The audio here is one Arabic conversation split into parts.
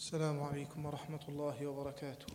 السلام عليكم ورحمة الله وبركاته.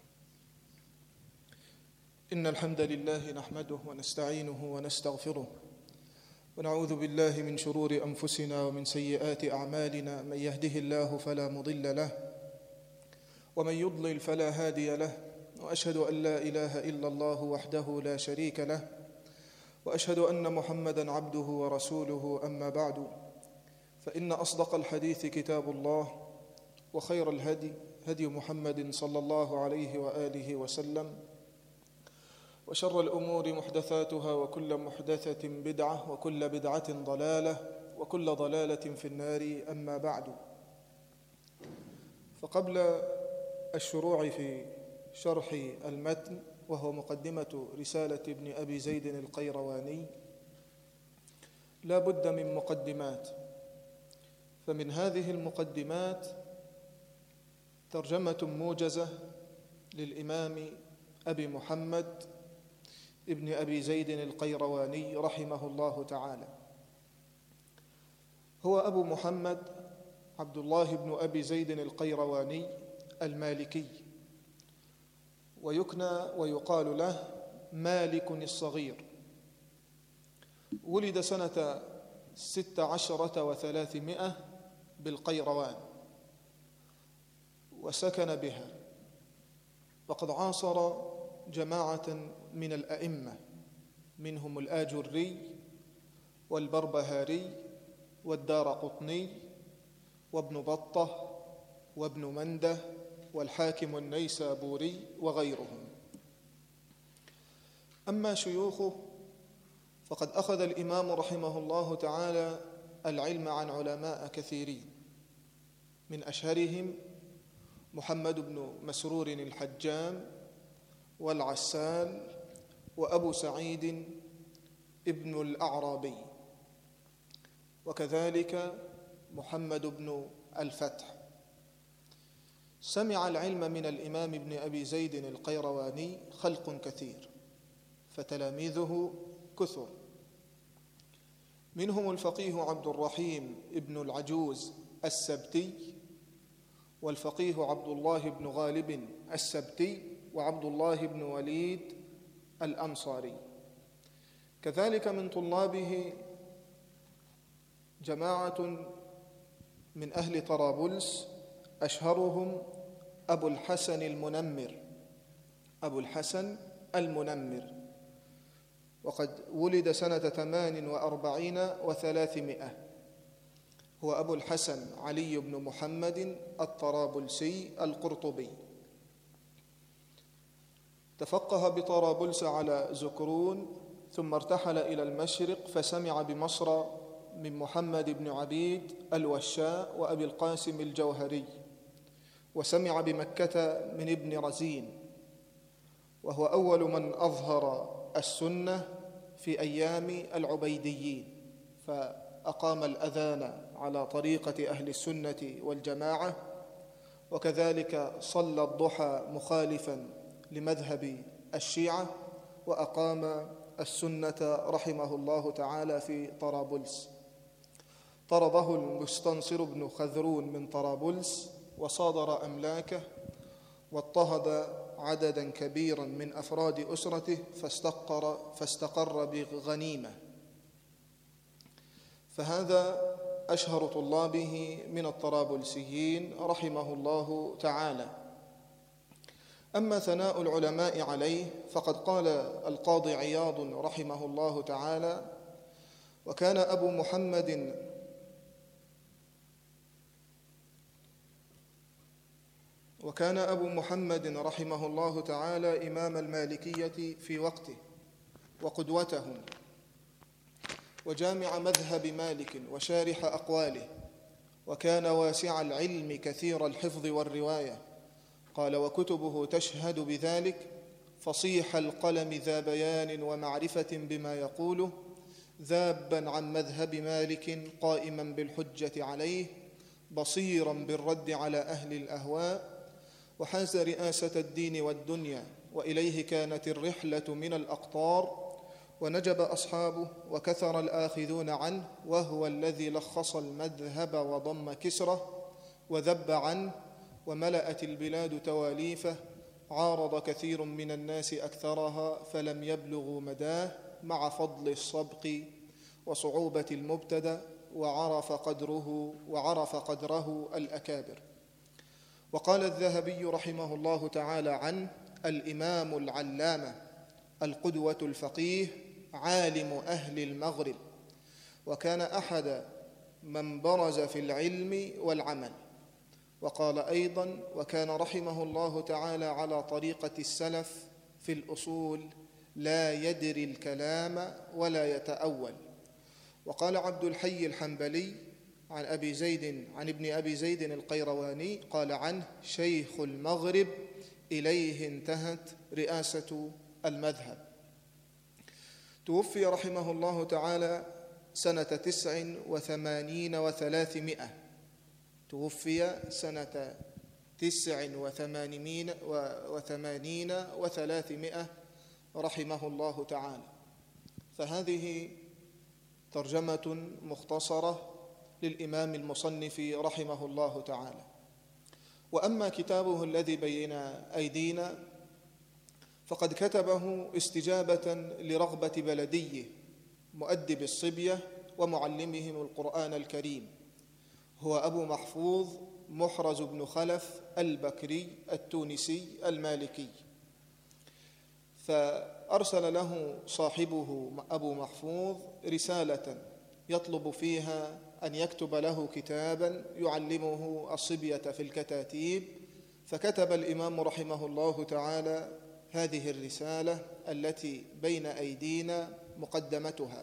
إن الحمد لله نحمده ونستعينه ونستغفره ونعوذ بالله من شرور أنفسنا ومن سيئات أعمالنا. من يهده الله فلا مضل له ومن يضلل فلا هادي له، وأشهد أن لا إله إلا الله وحده لا شريك له، وأشهد أن محمدًا عبده ورسوله. أما بعد، فإن أصدق الحديث كتاب الله، وخير الهدي هدي محمد صلى الله عليه وآله وسلم، وشر الأمور محدثاتها، وكل محدثة بدعة، وكل بدعة ضلالة، وكل ضلالة في النار. أما بعد، فقبل الشروع في شرح المتن، وهو مقدمة رسالة ابن أبي زيد القيرواني، لا بد من مقدمات. فمن هذه المقدمات ترجمة موجزة للإمام أبي محمد ابن أبي زيد القيرواني رحمه الله تعالى. هو أبو محمد عبد الله بن أبي زيد القيرواني المالكي، ويكنى ويقال له مالك الصغير. ولد سنة 16 و300 بالقيروان، وسكن بها، وقد عاصر جماعة من الأئمة، منهم الآجري والبربهاري والدارقطني وابن بطة وابن منده والحاكم النيسابوري وغيرهم. أما شيوخه فقد أخذ الإمام رحمه الله تعالى العلم عن علماء كثيرين، من أشهرهم محمد بن مسرور الحجام والعسال وأبو سعيد ابن الأعرابي، وكذلك محمد بن الفتح. سمع العلم من الإمام ابن أبي زيد القيرواني خلق كثير، فتلاميذه كثر، منهم الفقيه عبد الرحيم ابن العجوز السبتي، والفقيه عبد الله بن غالب السبتي، وعبد الله بن وليد الأنصاري. كذلك من طلابه جماعة من أهل طرابلس، أشهرهم أبو الحسن المنمر، وقد ولد سنة 48 و300. هو أبو الحسن علي بن محمد الطرابلسي القرطبي. تفقه بطرابلس على زكرون، ثم ارتحل إلى المشرق، فسمع بمصر من محمد بن عبيد الوشاء وأبي القاسم الجوهري، وسمع بمكة من ابن رزين، وهو أول من أظهر السنة في أيام العبيديين، فأقام الأذان على طريقة أهل السنة والجماعة، وكذلك صلى الضحى مخالفا لمذهب الشيعة، وأقام السنة رحمه الله تعالى في طرابلس. طرده المستنصر بن خذرون من طرابلس، وصادر أملاكه، واضطهد عددا كبيرا من أفراد أسرته، فاستقر بغنيمة. فهذا أشهر طلابه من الطرابلسيين رحمه الله تعالى. أما ثناء العلماء عليه، فقد قال القاضي عياض رحمه الله تعالى: وكان أبو محمد رحمه الله تعالى إمام المالكية في وقته، وقدوتهم، وجامع مذهب مالك وشارح أقواله، وكان واسع العلم كثير الحفظ والرواية. قال: وكتبه تشهد بذلك، فصيح القلم ذا بيان ومعرفة بما يقوله، ذابا عن مذهب مالك قائما بالحجة عليه، بصيرا بالرد على أهل الأهواء، وحاز رئاسة الدين والدنيا، وإليه كانت الرحلة من الأقطار، ونجب أصحابه وكثر الآخذون عنه، وهو الذي لخص المذهب وضم كسره وذب عنه، وملأت البلاد تواليفه، عارض كثير من الناس أكثرها فلم يبلغوا مداه، مع فضل السبق وصعوبة المبتدأ، وعرف قدره الأكابر. وقال الذهبي رحمه الله تعالى عنه: الإمام العلامة القدوة الفقيه عالم أهل المغرب، وكان أحد من برز في العلم والعمل. وقال أيضا: وكان رحمه الله تعالى على طريقة السلف في الأصول، لا يدري الكلام ولا يتأول. وقال عبد الحي الحنبلي عن ابن أبي زيد القيرواني قال عنه: شيخ المغرب، إليه انتهت رئاسة المذهب. توفي رحمه الله تعالى سنة 89 و300، توفي سنة 89 و300 رحمه الله تعالى. فهذه ترجمة مختصرة للإمام المصنف رحمه الله تعالى. وأما كتابه الذي بين أيدينا فقد كتبه استجابة لرغبة بلديه مؤدب الصبية ومعلمهم القرآن الكريم، هو أبو محفوظ محرز بن خلف البكري التونسي المالكي. فأرسل له صاحبه أبو محفوظ رسالة يطلب فيها أن يكتب له كتابا يعلمه الصبية في الكتاتيب، فكتب الإمام رحمه الله تعالى هذه الرسالة التي بين أيدينا مقدمتها.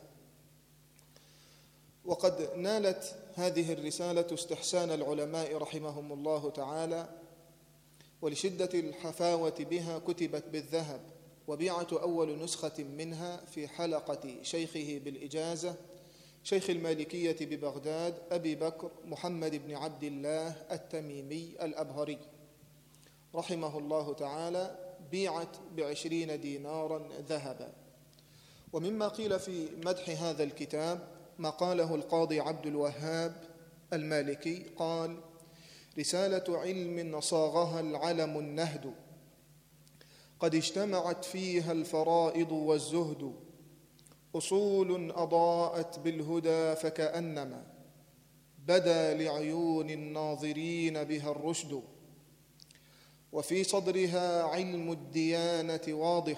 وقد نالت هذه الرسالة استحسان العلماء رحمهم الله تعالى، ولشدة الحفاوة بها كتبت بالذهب، وبيعت أول نسخة منها في حلقة شيخه بالإجازة، شيخ المالكية ببغداد أبي بكر محمد بن عبد الله التميمي الأبهري رحمه الله تعالى، بيعت ب20 دينارا ذهبا. ومما قيل في مدح هذا الكتاب ما قاله القاضي عبد الوهاب المالكي، قال: رسالة علم صاغها العلم النهد، قد اجتمعت فيها الفرائض والزهد، أصول أضاءت بالهدى فكأنما بدا لعيون الناظرين بها الرشد، وفي صدرها علم الديانة واضح،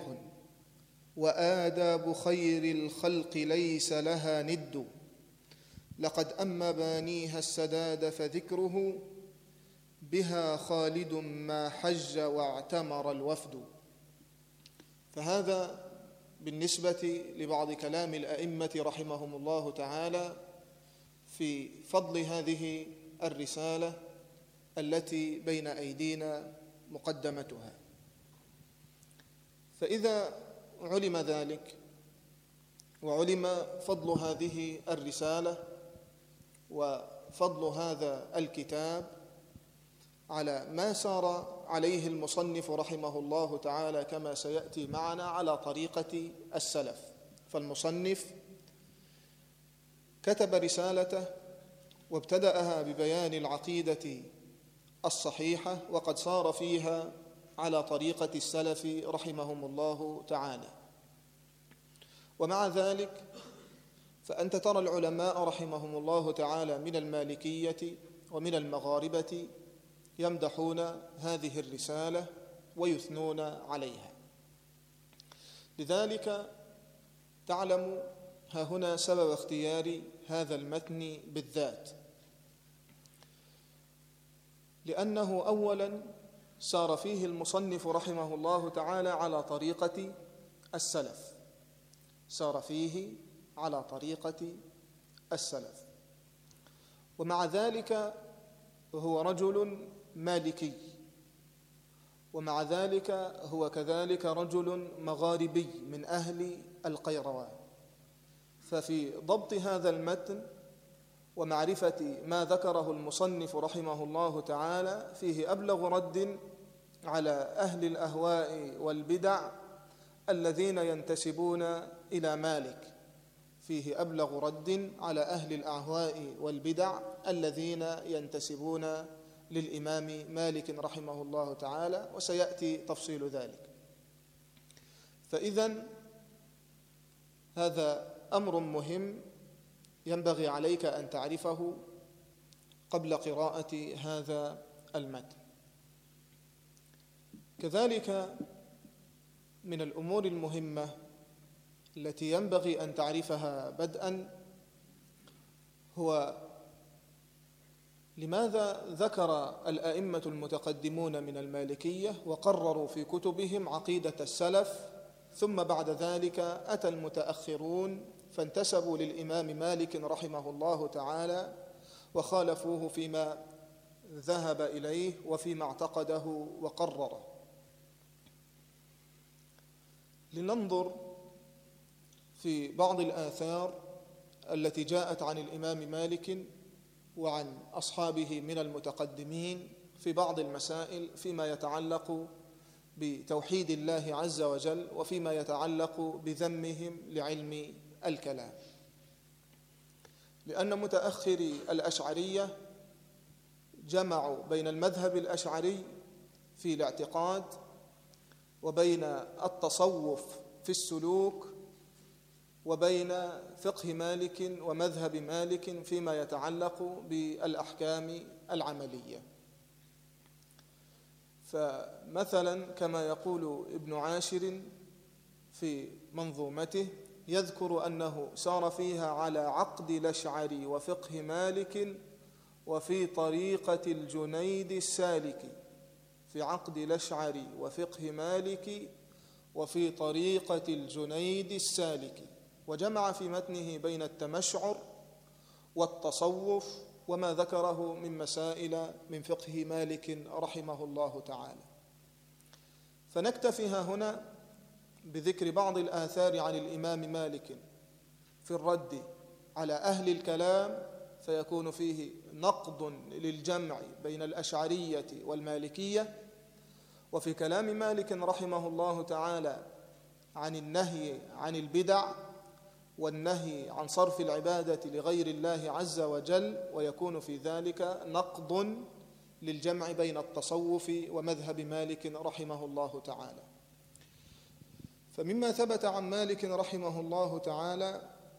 وآداب خير الخلق ليس لها ند، لقد أم بانيها السداد فذكره، بها خالد ما حج واعتمر الوفد. فهذا بالنسبة لبعض كلام الأئمة رحمهم الله تعالى في فضل هذه الرسالة التي بين أيدينا مقدمتها. فإذا علم ذلك وعلم فضل هذه الرسالة وفضل هذا الكتاب على ما سار عليه المصنف رحمه الله تعالى كما سيأتي معنا على طريقة السلف، فالمصنف كتب رسالته وابتدأها ببيان العقيدة الصحيحة، وقد صار فيها على طريقة السلف رحمهم الله تعالى. ومع ذلك فأنت ترى العلماء رحمهم الله تعالى من المالكية ومن المغاربة يمدحون هذه الرسالة ويثنون عليها. لذلك تعلم ها هنا سبب اختيار هذا المتن بالذات، لأنه أولا سار فيه المصنف رحمه الله تعالى على طريقة السلف، سار فيه على طريقة السلف، ومع ذلك هو رجل مالكي، ومع ذلك هو كذلك رجل مغاربي من أهل القيروان. ففي ضبط هذا المتن ومعرفة ما ذكره المصنف رحمه الله تعالى فيه أبلغ رد على أهل الأهواء والبدع الذين ينتسبون إلى مالك، فيه أبلغ رد على أهل الأهواء والبدع الذين ينتسبون للإمام مالك رحمه الله تعالى، وسيأتي تفصيل ذلك. فإذن هذا أمر مهم ينبغي عليك أن تعرفه قبل قراءة هذا المتن. كذلك من الأمور المهمة التي ينبغي أن تعرفها بدءا هو لماذا ذكر الأئمة المتقدمون من المالكية وقرروا في كتبهم عقيدة السلف، ثم بعد ذلك أتى المتأخرون فانتسبوا للإمام مالك رحمه الله تعالى وخالفوه فيما ذهب إليه وفيما اعتقده وقرره. لننظر في بعض الآثار التي جاءت عن الإمام مالك وعن أصحابه من المتقدمين في بعض المسائل فيما يتعلق بتوحيد الله عز وجل وفيما يتعلق بذمهم لعلم الكلام. لأن متأخري الأشعرية جمعوا بين المذهب الأشعري في الاعتقاد وبين التصوف في السلوك وبين فقه مالك ومذهب مالك فيما يتعلق بالأحكام العملية. فمثلا كما يقول ابن عاشر في منظومته يذكر أنه سار فيها على عقد الأشعري وفقه مالك وفي طريقة الجنيد السالكي، في عقد الأشعري وفقه مالك وفي طريقة الجنيد السالكي، وجمع في متنه بين التمشعر والتصوف وما ذكره من مسائل من فقه مالك رحمه الله تعالى. فنكتفي هنا بذكر بعض الآثار عن الإمام مالك في الرد على أهل الكلام، فيكون فيه نقض للجمع بين الأشعرية والمالكية، وفي كلام مالك رحمه الله تعالى عن النهي عن البدع والنهي عن صرف العبادة لغير الله عز وجل، ويكون في ذلك نقض للجمع بين التصوف ومذهب مالك رحمه الله تعالى. فمما ثبت عن مالك رحمه الله تعالى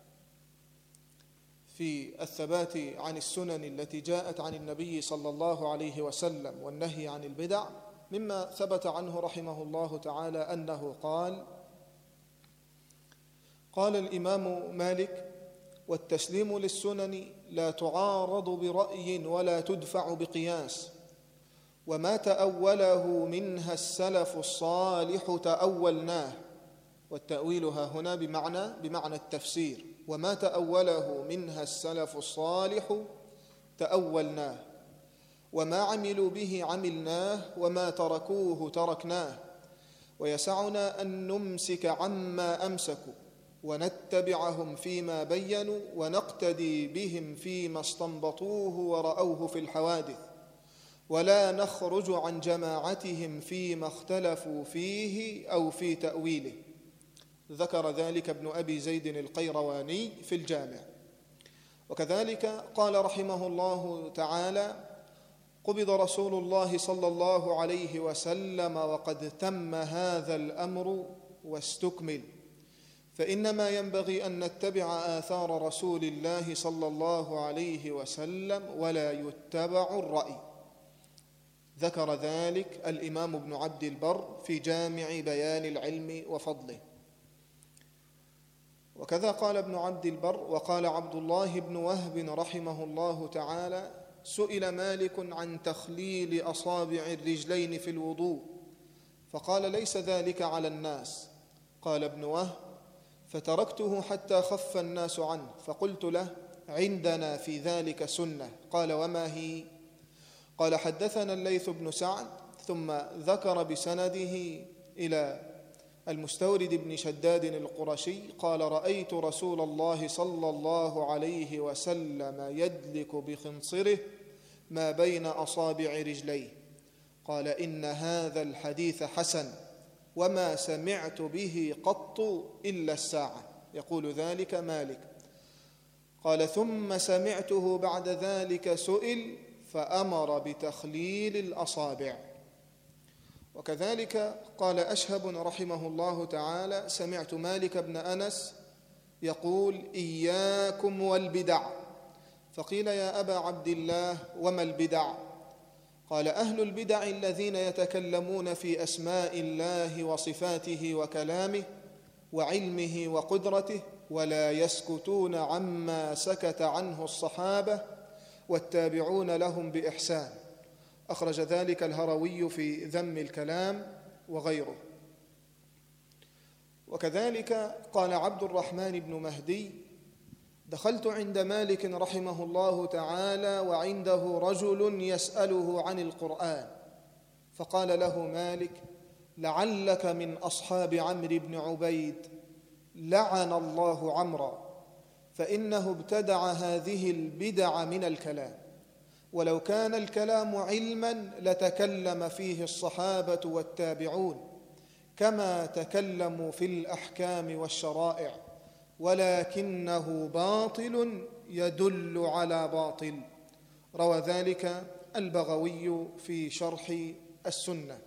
في الثبات عن السنن التي جاءت عن النبي صلى الله عليه وسلم والنهي عن البدع، مما ثبت عنه رحمه الله تعالى أنه قال الإمام مالك: والتسليم للسنن لا تعارض برأي ولا تدفع بقياس، وما تأوله منها السلف الصالح تأولناه. والتأويل هنا بمعنى التفسير، وما تأوله منها السلف الصالح تأولناه، وما عملوا به عملناه، وما تركوه تركناه، ويسعنا أن نمسك عما أمسكوا ونتبعهم فيما بينوا ونقتدي بهم فيما استنبطوه ورأوه في الحوادث، ولا نخرج عن جماعتهم فيما اختلفوا فيه أو في تأويله. ذكر ذلك ابن أبي زيد القيرواني في الجامع. وكذلك قال رحمه الله تعالى: قبض رسول الله صلى الله عليه وسلم وقد تم هذا الأمر واستكمل، فإنما ينبغي أن نتبع آثار رسول الله صلى الله عليه وسلم ولا يتبع الرأي. ذكر ذلك الإمام ابن عبد البر في جامع بيان العلم وفضله. وكذا قال ابن عبد البر. وقال عبد الله بن وهب رحمه الله تعالى: سئل مالك عن تخليل أصابع الرجلين في الوضوء، فقال: ليس ذلك على الناس. قال ابن وهب: فتركته حتى خف الناس عنه، فقلت له: عندنا في ذلك سنة. قال: وما هي؟ قال: حدثنا الليث بن سعد. ثم ذكر بسنده إلى المستورد بن شداد القرشي قال: رأيت رسول الله صلى الله عليه وسلم يدلك بخنصره ما بين أصابع رجليه. قال: إن هذا الحديث حسن، وما سمعت به قط إلا الساعة. يقول ذلك مالك. قال: ثم سمعته بعد ذلك سئل فأمر بتخليل الأصابع. وكذلك قال أشهب رحمه الله تعالى: سمعت مالك بن أنس يقول: إياكم والبدع. فقيل: يا أبا عبد الله وما البدع؟ قال: أهل البدع الذين يتكلمون في أسماء الله وصفاته وكلامه وعلمه وقدرته ولا يسكتون عما سكت عنه الصحابة والتابعون لهم بإحسان. أخرج ذلك الهروي في ذم الكلام وغيره. وكذلك قال عبد الرحمن بن مهدي: دخلت عند مالك رحمه الله تعالى وعنده رجل يسأله عن القرآن، فقال له مالك: لعلك من أصحاب عمرو بن عبيد، لعن الله عمرا، فإنه ابتدع هذه البدع من الكلام، ولو كان الكلام علما لتكلم فيه الصحابة والتابعون كما تكلموا في الأحكام والشرائع، ولكنه باطل يدل على باطل. روى ذلك البغوي في شرح السنة.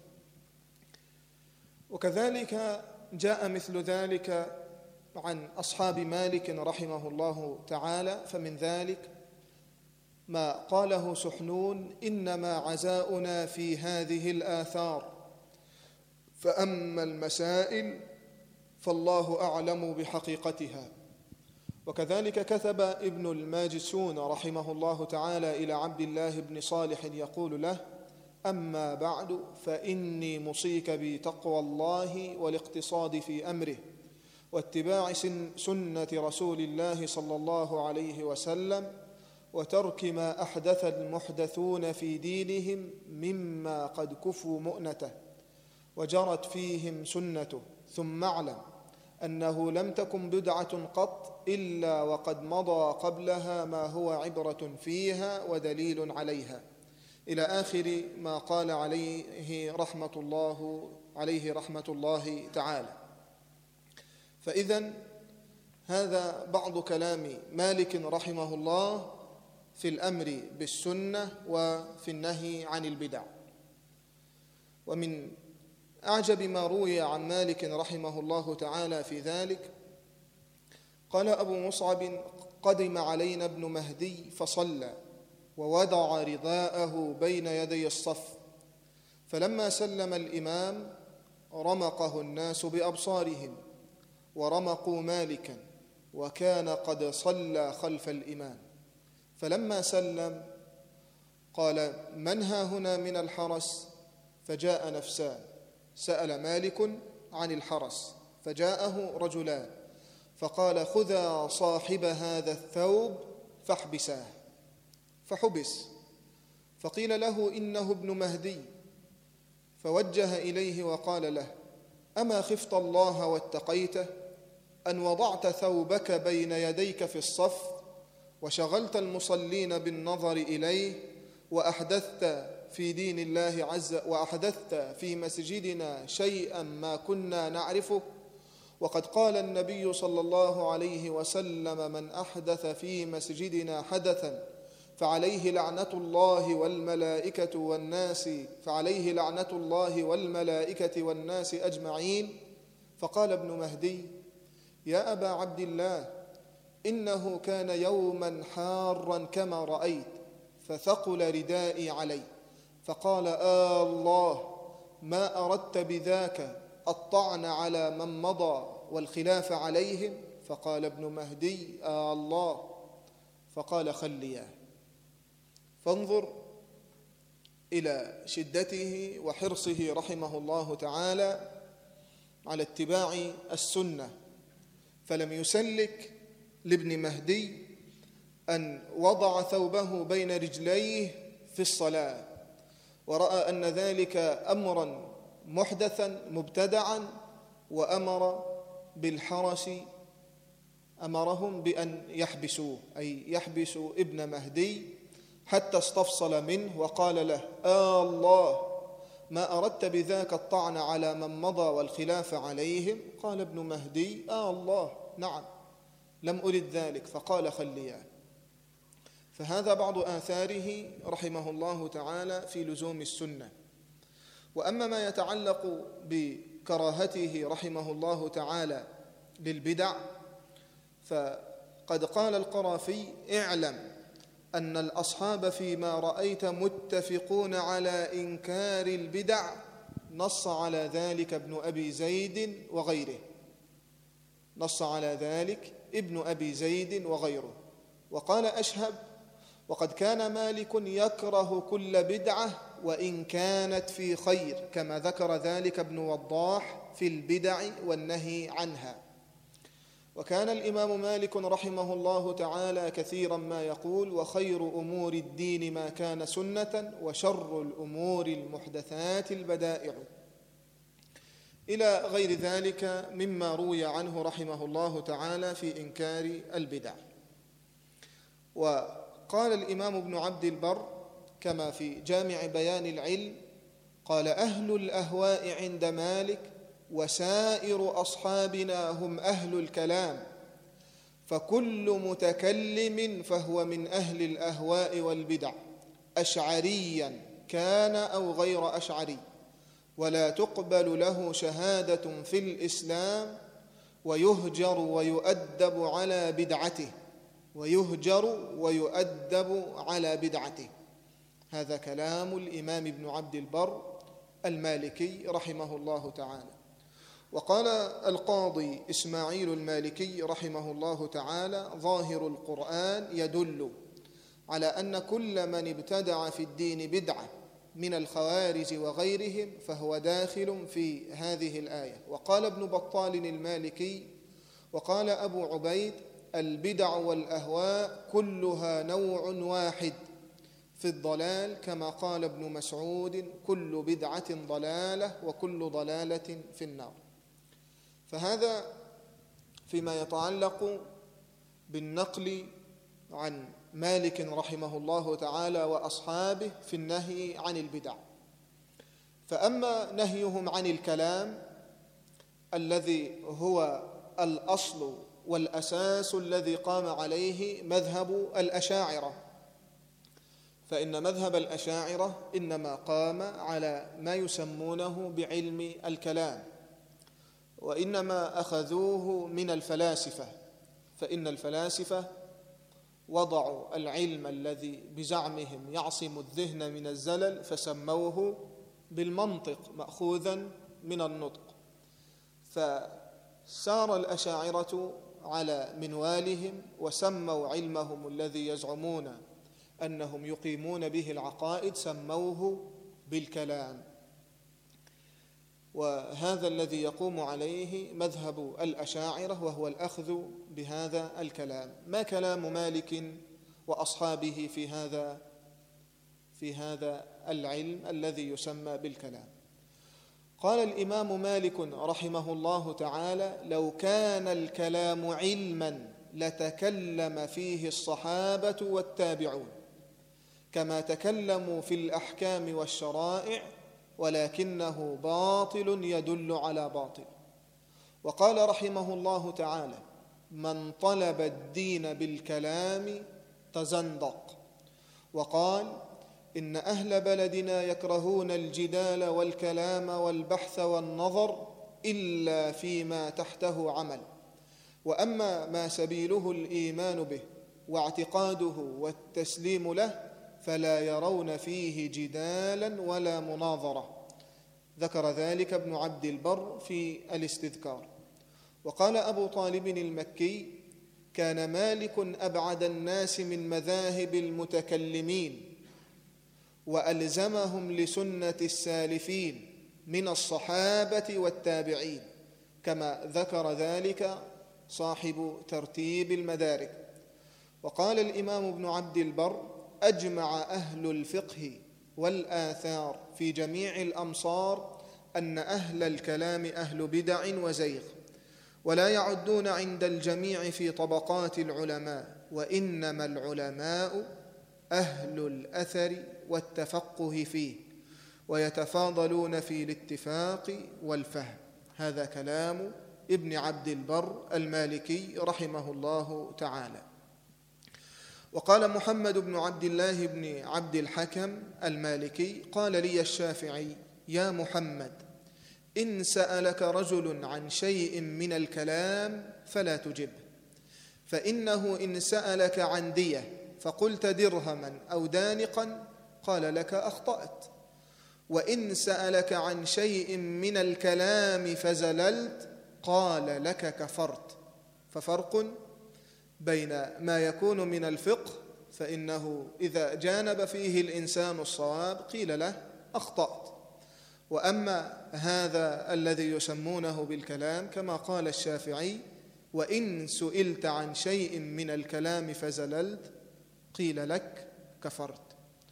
وكذلك جاء مثل ذلك عن أصحاب مالك رحمه الله تعالى، فمن ذلك ما قاله سحنون: إنما عزاؤنا في هذه الآثار، فأما المسائل فالله أعلم بحقيقتها. وكذلك كتب ابن الماجسون رحمه الله تعالى إلى عبد الله بن صالح يقول له: أما بعد فإني مصيك بتقوى الله والاقتصاد في أمره واتباع سنة رسول الله صلى الله عليه وسلم، وترك ما أحدث المحدثون في دينهم مما قد كفوا مؤنته وجرت فيهم سنته. ثم اعلم أنه لم تكن بدعة قط إلا وقد مضى قبلها ما هو عبرة فيها ودليل عليها، إلى آخر ما قال عليه رحمة الله تعالى. فإذن هذا بعض كلام مالك رحمه الله في الأمر بالسنة وفي النهي عن البدع. ومن أعجب ما روي عن مالك رحمه الله تعالى في ذلك قال أبو مصعب: قدم علينا ابن مهدي فصلى ووضع رداءه بين يدي الصف، فلما سلم الإمام رمقه الناس بأبصارهم ورمقوا مالكا، وكان قد صلى خلف الإمام. فلما سلم قال: من ها هنا من الحرس؟ فجاء نفسان. سأل مالك عن الحرس فجاءه رجلان، فقال: خذا صاحب هذا الثوب فاحبساه. فحبس. فقيل له: إنه ابن مهدي. فوجه إليه وقال له: أما خفت الله واتقيته أن وضعت ثوبك بين يديك في الصف وشغلت المصلين بالنظر إليه وأحدثت في دين الله وأحدثت في مسجدنا شيئا ما كنا نعرفه؟ وقد قال النبي صلى الله عليه وسلم: من أحدث في مسجدنا حدثا فعليه لعنة الله والملائكة والناس أجمعين. فقال ابن مهدي: يا أبا عبد الله، إنه كان يوما حارا كما رأيت، فثقل ردائي علي. فقال: الله، ما أردت بذاك الطعن على من مضى والخلاف عليهم؟ فقال ابن مهدي: الله. فقال: خلياه. فانظر إلى شدته وحرصه رحمه الله تعالى على اتباع السنة، فلم يسلك لابن مهدي أن وضع ثوبه بين رجليه في الصلاة، ورأى أن ذلك أمرا محدثا مبتدعا، وأمر بالحرس، أمرهم بأن يحبسوه، أي يحبسوا ابن مهدي حتى استفصل منه وقال له: الله، ما أردت بذاك الطعن على من مضى والخلاف عليهم؟ قال ابن مهدي: الله، نعم، لم أرد ذلك. فقال: خلياه. فهذا بعض آثاره رحمه الله تعالى في لزوم السنة. وأما ما يتعلق بكراهته رحمه الله تعالى للبدع، فقد قال القرافي: اعلم أن الأصحاب فيما رأيت متفقون على إنكار البدع، نص على ذلك ابن أبي زيد وغيره. نص على ذلك ابن أبي زيد وغيره. وقال أشهب: وقد كان مالك يكره كل بدعة وإن كانت في خير، كما ذكر ذلك ابن وضاح في البدع والنهي عنها. وكان الإمام مالك رحمه الله تعالى كثيرا ما يقول: وخير أمور الدين ما كان سنة، وشر الأمور المحدثات البدائع، إلى غير ذلك مما روي عنه رحمه الله تعالى في إنكار البدع. وقال الإمام ابن عبد البر كما في جامع بيان العلم، قال: أهل الأهواء عند مالك وسائر أصحابنا هم أهل الكلام، فكل متكلم فهو من أهل الأهواء والبدع، أشعريا كان أو غير أشعري، ولا تقبل له شهادة في الإسلام، ويهجر ويؤدب على بدعته. ويهجر ويؤدب على بدعته. هذا كلام الإمام ابن عبد البر المالكي رحمه الله تعالى. وقال القاضي إسماعيل المالكي رحمه الله تعالى: ظاهر القرآن يدل على أن كل من ابتدع في الدين بدعة من الخوارج وغيرهم فهو داخل في هذه الآية. وقال ابن بطال المالكي وقال أبو عبيد: البدع والأهواء كلها نوع واحد في الضلال، كما قال ابن مسعود: كل بدعة ضلالة وكل ضلالة في النار. فهذا فيما يتعلق بالنقل عن مالك رحمه الله تعالى وأصحابه في النهي عن البدع. فأما نهيهم عن الكلام الذي هو الأصل والأساس الذي قام عليه مذهب الأشاعرة، فإن مذهب الأشاعرة إنما قام على ما يسمونه بعلم الكلام، وإنما أخذوه من الفلاسفة، فإن الفلاسفة وضعوا العلم الذي بزعمهم يعصم الذهن من الزلل فسموه بالمنطق مأخوذا من النطق. فسار الأشاعرة على منوالهم وسموا علمهم الذي يزعمون أنهم يقيمون به العقائد سموه بالكلام. وهذا الذي يقوم عليه مذهب الأشاعرة، وهو الأخذ بهذا الكلام. ما كلام مالك وأصحابه في هذا العلم الذي يسمى بالكلام؟ قال الإمام مالك رحمه الله تعالى: لو كان الكلام علما لتكلم فيه الصحابة والتابعون، كما تكلموا في الأحكام والشرائع، ولكنه باطل يدل على باطل. وقال رحمه الله تعالى: من طلب الدين بالكلام تزندق. وقال: إن أهل بلدنا يكرهون الجدال والكلام والبحث والنظر إلا فيما تحته عمل، وأما ما سبيله الإيمان به واعتقاده والتسليم له فلا يرون فيه جدالا ولا مناظرة. ذكر ذلك ابن عبد البر في الاستذكار. وقال أبو طالب المكي: كان مالك أبعد الناس من مذاهب المتكلمين، وألزمهم لسنة السالفين من الصحابة والتابعين، كما ذكر ذلك صاحب ترتيب المدارك. وقال الإمام ابن عبد البر: أجمع أهل الفقه والآثار في جميع الأمصار أن أهل الكلام أهل بدع وزيغ، ولا يعدون عند الجميع في طبقات العلماء، وإنما العلماء أهل الأثر والتفقه فيه، ويتفاضلون في الاتفاق والفهم. هذا كلام ابن عبد البر المالكي رحمه الله تعالى. وقال محمد بن عبد الله بن عبد الحكم المالكي: قال لي الشافعي: يا محمد، إن سألك رجل عن شيء من الكلام فلا تجبه، فإنه إن سألك عن دية فقلت درهما أو دانقا قال لك أخطأت، وإن سألك عن شيء من الكلام فزللت قال لك كفرت. ففرق بين ما يكون من الفقه، فإنه إذا جانب فيه الإنسان الصواب قيل له أخطأت، وأما هذا الذي يسمونه بالكلام كما قال الشافعي: وإن سئلت عن شيء من الكلام فزللت قيل لك كفرت.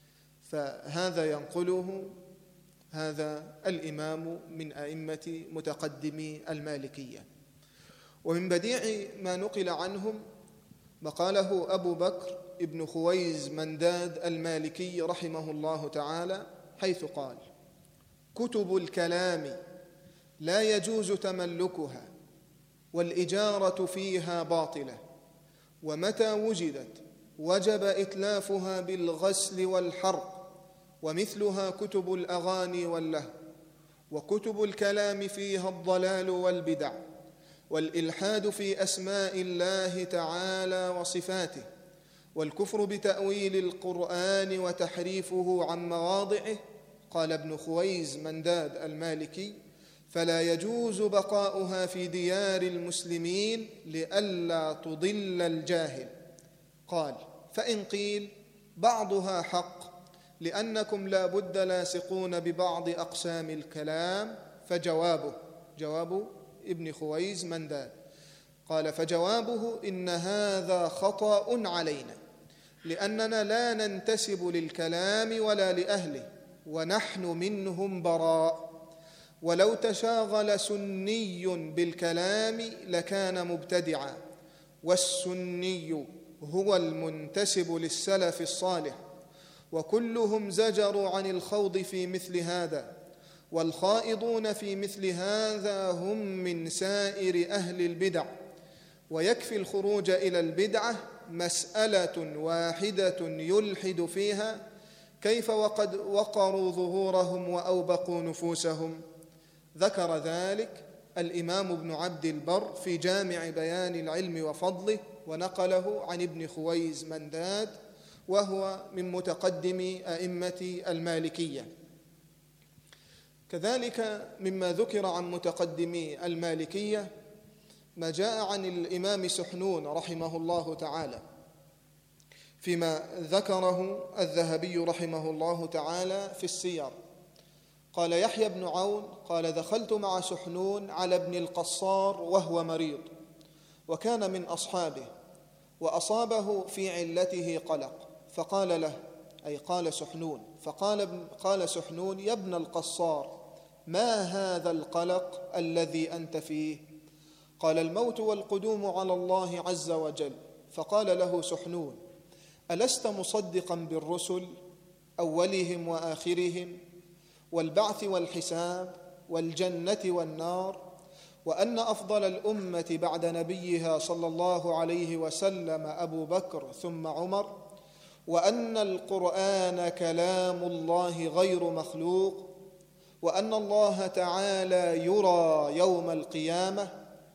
فهذا ينقله هذا الإمام من أئمة متقدمي المالكية. ومن بديع ما نقل عنهم ما قاله أبو بكر ابن خويز منداد المالكي رحمه الله تعالى، حيث قال: كتب الكلام لا يجوز تملكها، والإجارة فيها باطلة، ومتى وجدت وجب إتلافها بالغسل والحرق، ومثلها كتب الأغاني واللهو، وكتب الكلام فيها الضلال والبدع، والإلحاد في أسماء الله تعالى وصفاته، والكفر بتأويل القرآن وتحريفه عن مواضعه. قال ابن خويز منداد المالكي: فلا يجوز بقاؤها في ديار المسلمين لئلا تضل الجاهل. قال: فإن قيل بعضها حق لأنكم لا بد لاصقون ببعض أقسام الكلام، فجوابه، جواب ابن خويز منداد، قال: فجوابه إن هذا خطأ علينا، لأننا لا ننتسب للكلام ولا لأهله، ونحن منهم براء، ولو تشاغل سني بالكلام لكان مبتدعا، والسني هو المنتسب للسلف الصالح، وكلهم زجروا عن الخوض في مثل هذا، والخائضون في مثل هذا هم من سائر أهل البدع. ويكفي الخروج إلى البدعة مسألة واحدة يلحد فيها، كيف وقد وقروا ظهورهم وأوبقوا نفوسهم. ذكر ذلك الإمام ابن عبد البر في جامع بيان العلم وفضله، ونقله عن ابن خويز منداد، وهو من متقدم أئمة المالكية. كذلك مما ذكر عن متقدمي المالكية ما جاء عن الإمام سحنون رحمه الله تعالى، فيما ذكره الذهبي رحمه الله تعالى في السير. قال يحيى بن عون: قال دخلت مع سحنون على ابن القصار وهو مريض، وكان من أصحابه، وأصابه في علته قلق، فقال له، أي قال سحنون، قال سحنون: يا ابن القصار، ما هذا القلق الذي أنت فيه؟ قال: الموت والقدوم على الله عز وجل. فقال له سحنون: ألست مصدقا بالرسل أولهم وآخرهم، والبعث والحساب، والجنة والنار، وأن أفضل الأمة بعد نبيها صلى الله عليه وسلم أبو بكر ثم عمر، وأن القرآن كلام الله غير مخلوق، وأن الله تعالى يرى يوم القيامة،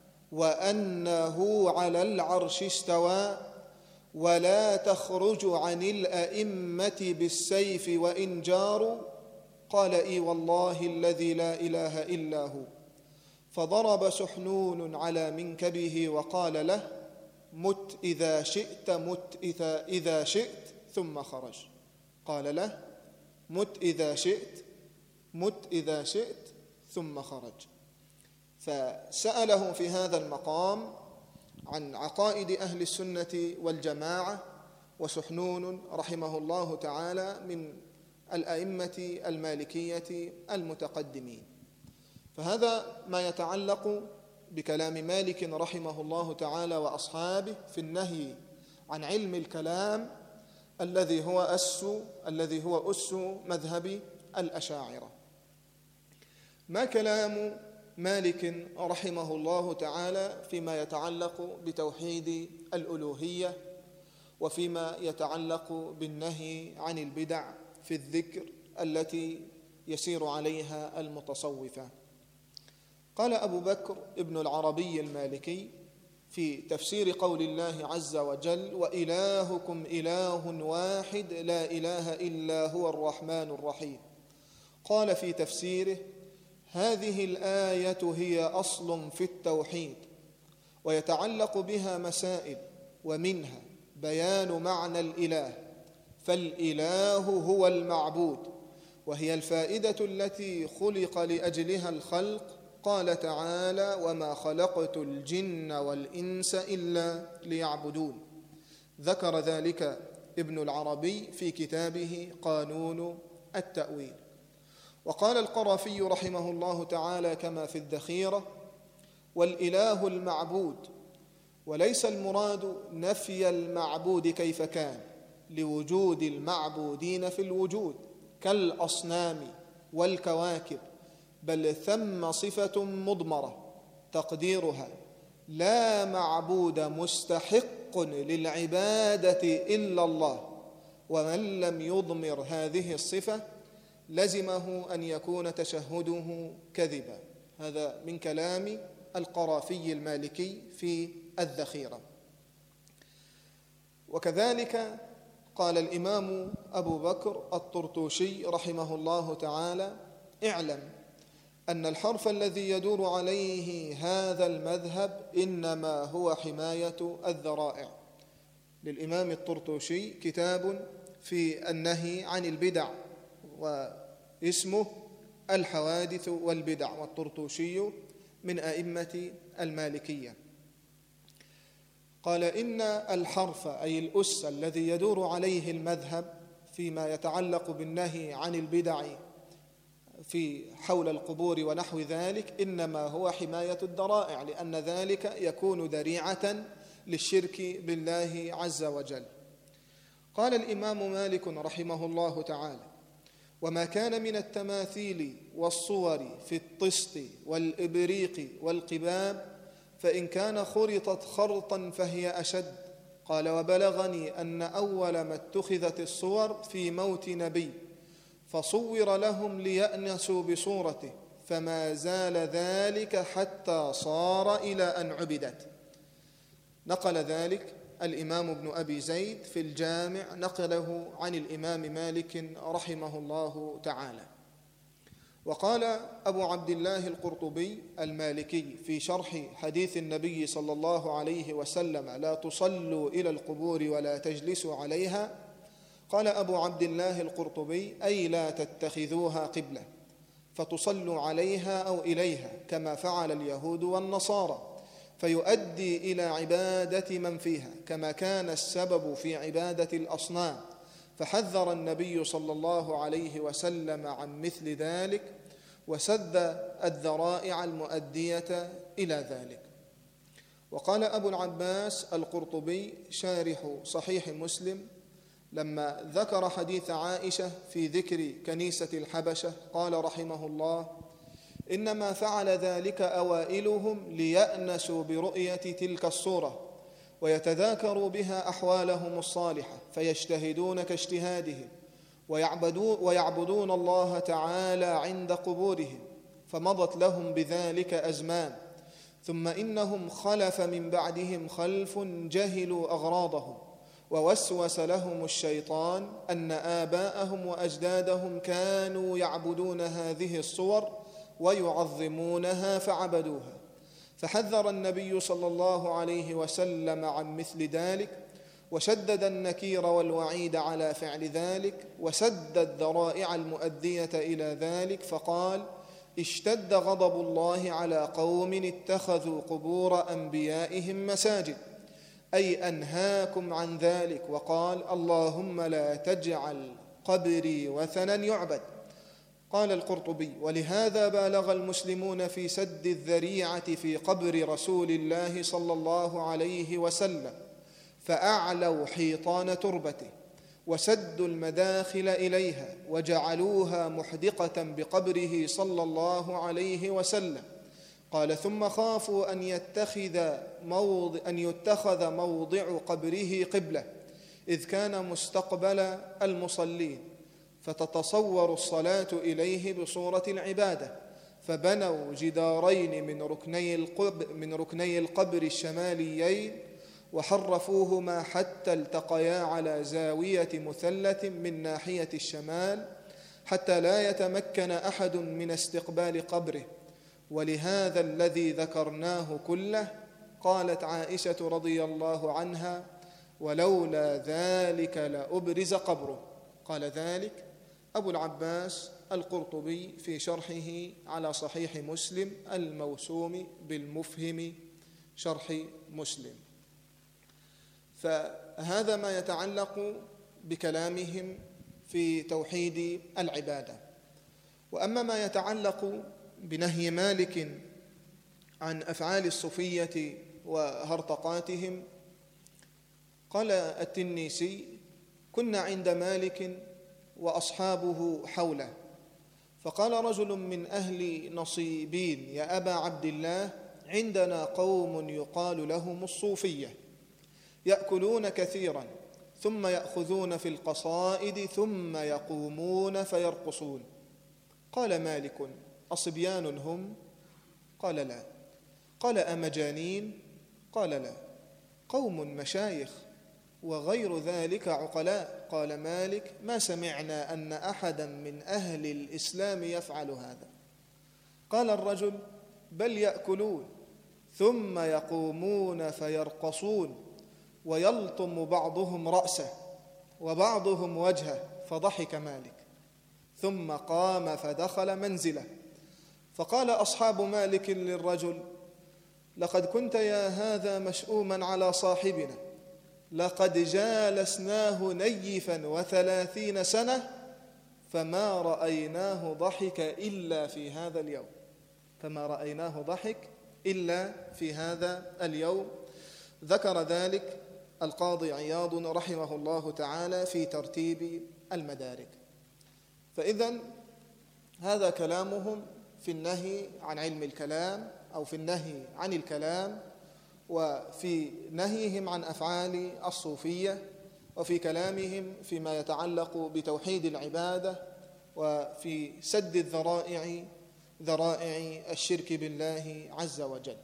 وأنه على العرش استوى، ولا تخرج عن الأئمة بالسيف وإن جاروا؟ قال: إي والله الذي لا إله إلا هو. فضرب سحنون على منكبه وقال له: مت إذا شئت، مت إذا شئت، ثم خرج. قال له: مت إذا شئت، مت إذا شئت، ثم خرج. فسأله في هذا المقام عن عقائد أهل السنة والجماعة، وسحنون رحمه الله تعالى من الأئمة المالكية المتقدمين. فهذا ما يتعلق بكلام مالك رحمه الله تعالى وأصحابه في النهي عن علم الكلام الذي هو أس مذهب الأشاعرة. ما كلام مالك رحمه الله تعالى فيما يتعلق بتوحيد الألوهية، وفيما يتعلق بالنهي عن البدع في الذكر التي يسير عليها المتصوفة. قال أبو بكر ابن العربي المالكي في تفسير قول الله عز وجل: وإلهكم إله واحد لا إله إلا هو الرحمن الرحيم، قال في تفسيره: هذه الآية هي أصل في التوحيد، ويتعلق بها مسائل، ومنها بيان معنى الإله، فالإله هو المعبود، وهي الفائدة التي خلق لأجلها الخلق. قال تعالى: وما خلقت الجن والإنس إلا ليعبدون. ذكر ذلك ابن العربي في كتابه قانون التأويل. وقال القرافي رحمه الله تعالى كما في الذخيرة: والإله المعبود، وليس المراد نفي المعبود كيف كان، لوجود المعبودين في الوجود كالأصنام والكواكب، بل ثم صفة مضمرة تقديرها: لا معبود مستحق للعبادة إلا الله، ومن لم يضمر هذه الصفة لزمه أن يكون تشهده كذبا. هذا من كلام القرافي المالكي في الذخيرة. وكذلك قال الإمام أبو بكر الطرطوشي رحمه الله تعالى: اعلم أن الحرف الذي يدور عليه هذا المذهب إنما هو حماية الذرائع. للإمام الطرطوشي كتاب في النهي عن البدع واسمه الحوادث والبدع، والطرطوشي من أئمة المالكية. قال: إن الحرف أي الأس الذي يدور عليه المذهب فيما يتعلق بالنهي عن البدع في حول القبور ونحو ذلك إنما هو حماية الذرائع، لأن ذلك يكون ذريعة للشرك بالله عز وجل. قال الإمام مالك رحمه الله تعالى: وما كان من التماثيل والصور في الطست والإبريق والقباب فإن كان خرطت خرطا فهي أشد. قال: وبلغني أن أول ما اتخذت الصور في موت نبي فصور لهم ليأنسوا بصورته، فما زال ذلك حتى صار إلى أن عبدت. نقل ذلك الإمام ابن أبي زيد في الجامع، نقله عن الإمام مالك رحمه الله تعالى. وقال أبو عبد الله القرطبي المالكي في شرح حديث النبي صلى الله عليه وسلم: لا تصلوا إلى القبور ولا تجلسوا عليها، قال أبو عبد الله القرطبي: أي لا تتخذوها قبلة فتصلوا عليها أو إليها كما فعل اليهود والنصارى، فيؤدي إلى عبادة من فيها، كما كان السبب في عبادة الأصنام، فحذر النبي صلى الله عليه وسلم عن مثل ذلك، وسد الذرائع المؤدية إلى ذلك. وقال أبو العباس القرطبي شارح صحيح مسلم لما ذكر حديث عائشة في ذكر كنيسة الحبشة، قال رحمه الله: إنما فعل ذلك أوائلهم ليأنسوا برؤية تلك الصورة ويتذاكروا بها أحوالهم الصالحة، فيجتهدون كاجتهادهم ويعبدون الله تعالى عند قبورهم، فمضت لهم بذلك أزمان، ثم إنهم خلف من بعدهم خلف جهلوا أغراضهم، ووسوس لهم الشيطان أن آباءهم وأجدادهم كانوا يعبدون هذه الصور ويعظمونها فعبدوها، فحذر النبي صلى الله عليه وسلم عن مثل ذلك، وشدد النكير والوعيد على فعل ذلك، وسد الذرائع المؤدية إلى ذلك، فقال: اشتد غضب الله على قوم اتخذوا قبور أنبيائهم مساجد، أي أنهاكم عن ذلك، وقال: اللهم لا تجعل قبري وثنا يعبد. قال القرطبي: ولهذا بالغ المسلمون في سد الذريعة في قبر رسول الله صلى الله عليه وسلم، فأعلوا حيطان تربته وسدوا المداخل إليها وجعلوها محدقة بقبره صلى الله عليه وسلم. قال: ثم خافوا أن يتخذ موضع قبره قبلة، إذ كان مستقبل المصلين، فتتصور الصلاة إليه بصورة العبادة، فبنوا جدارين من ركني القبر الشماليين وحرفوهما حتى التقيا على زاوية مثلث من ناحية الشمال، حتى لا يتمكن أحد من استقبال قبره. ولهذا الذي ذكرناه كله قالت عائشة رضي الله عنها: ولولا ذلك لأبرز قبره. قال ذلك أبو العباس القرطبي في شرحه على صحيح مسلم الموسوم بالمفهم شرح مسلم. فهذا ما يتعلق بكلامهم في توحيد العبادة. وأما ما يتعلق بنهي مالك عن أفعال الصوفية وهرطقاتهم، قال التنيسي: كنا عند مالك وأصحابه حوله، فقال رجل من أهل نصيبين: يا أبا عبد الله، عندنا قوم يقال لهم الصوفية، يأكلون كثيرا ثم يأخذون في القصائد ثم يقومون فيرقصون. قال مالك: أصبيان هم؟ قال لا. قال: أمجانين؟ قال لا. قوم مشايخ وغير ذلك عقلاء. قال مالك: ما سمعنا أن أحدا من أهل الإسلام يفعل هذا. قال الرجل: بل يأكلون ثم يقومون فيرقصون، ويلطم بعضهم رأسه وبعضهم وجهه. فضحك مالك ثم قام فدخل منزله. فقال أصحاب مالك للرجل: لقد كنت يا هذا مشؤوما على صاحبنا، لقد جالسناه نيفا 30 سنة فما رأيناه ضحك إلا في هذا اليوم. فما رأيناه ضحك إلا في هذا اليوم. ذكر ذلك القاضي عياض رحمه الله تعالى في ترتيب المدارك. فإذن هذا كلامهم في النهي عن علم الكلام أو في النهي عن الكلام، وفي نهيهم عن أفعال الصوفية، وفي كلامهم فيما يتعلق بتوحيد العبادة، وفي سد ذرائع الشرك بالله عز وجل.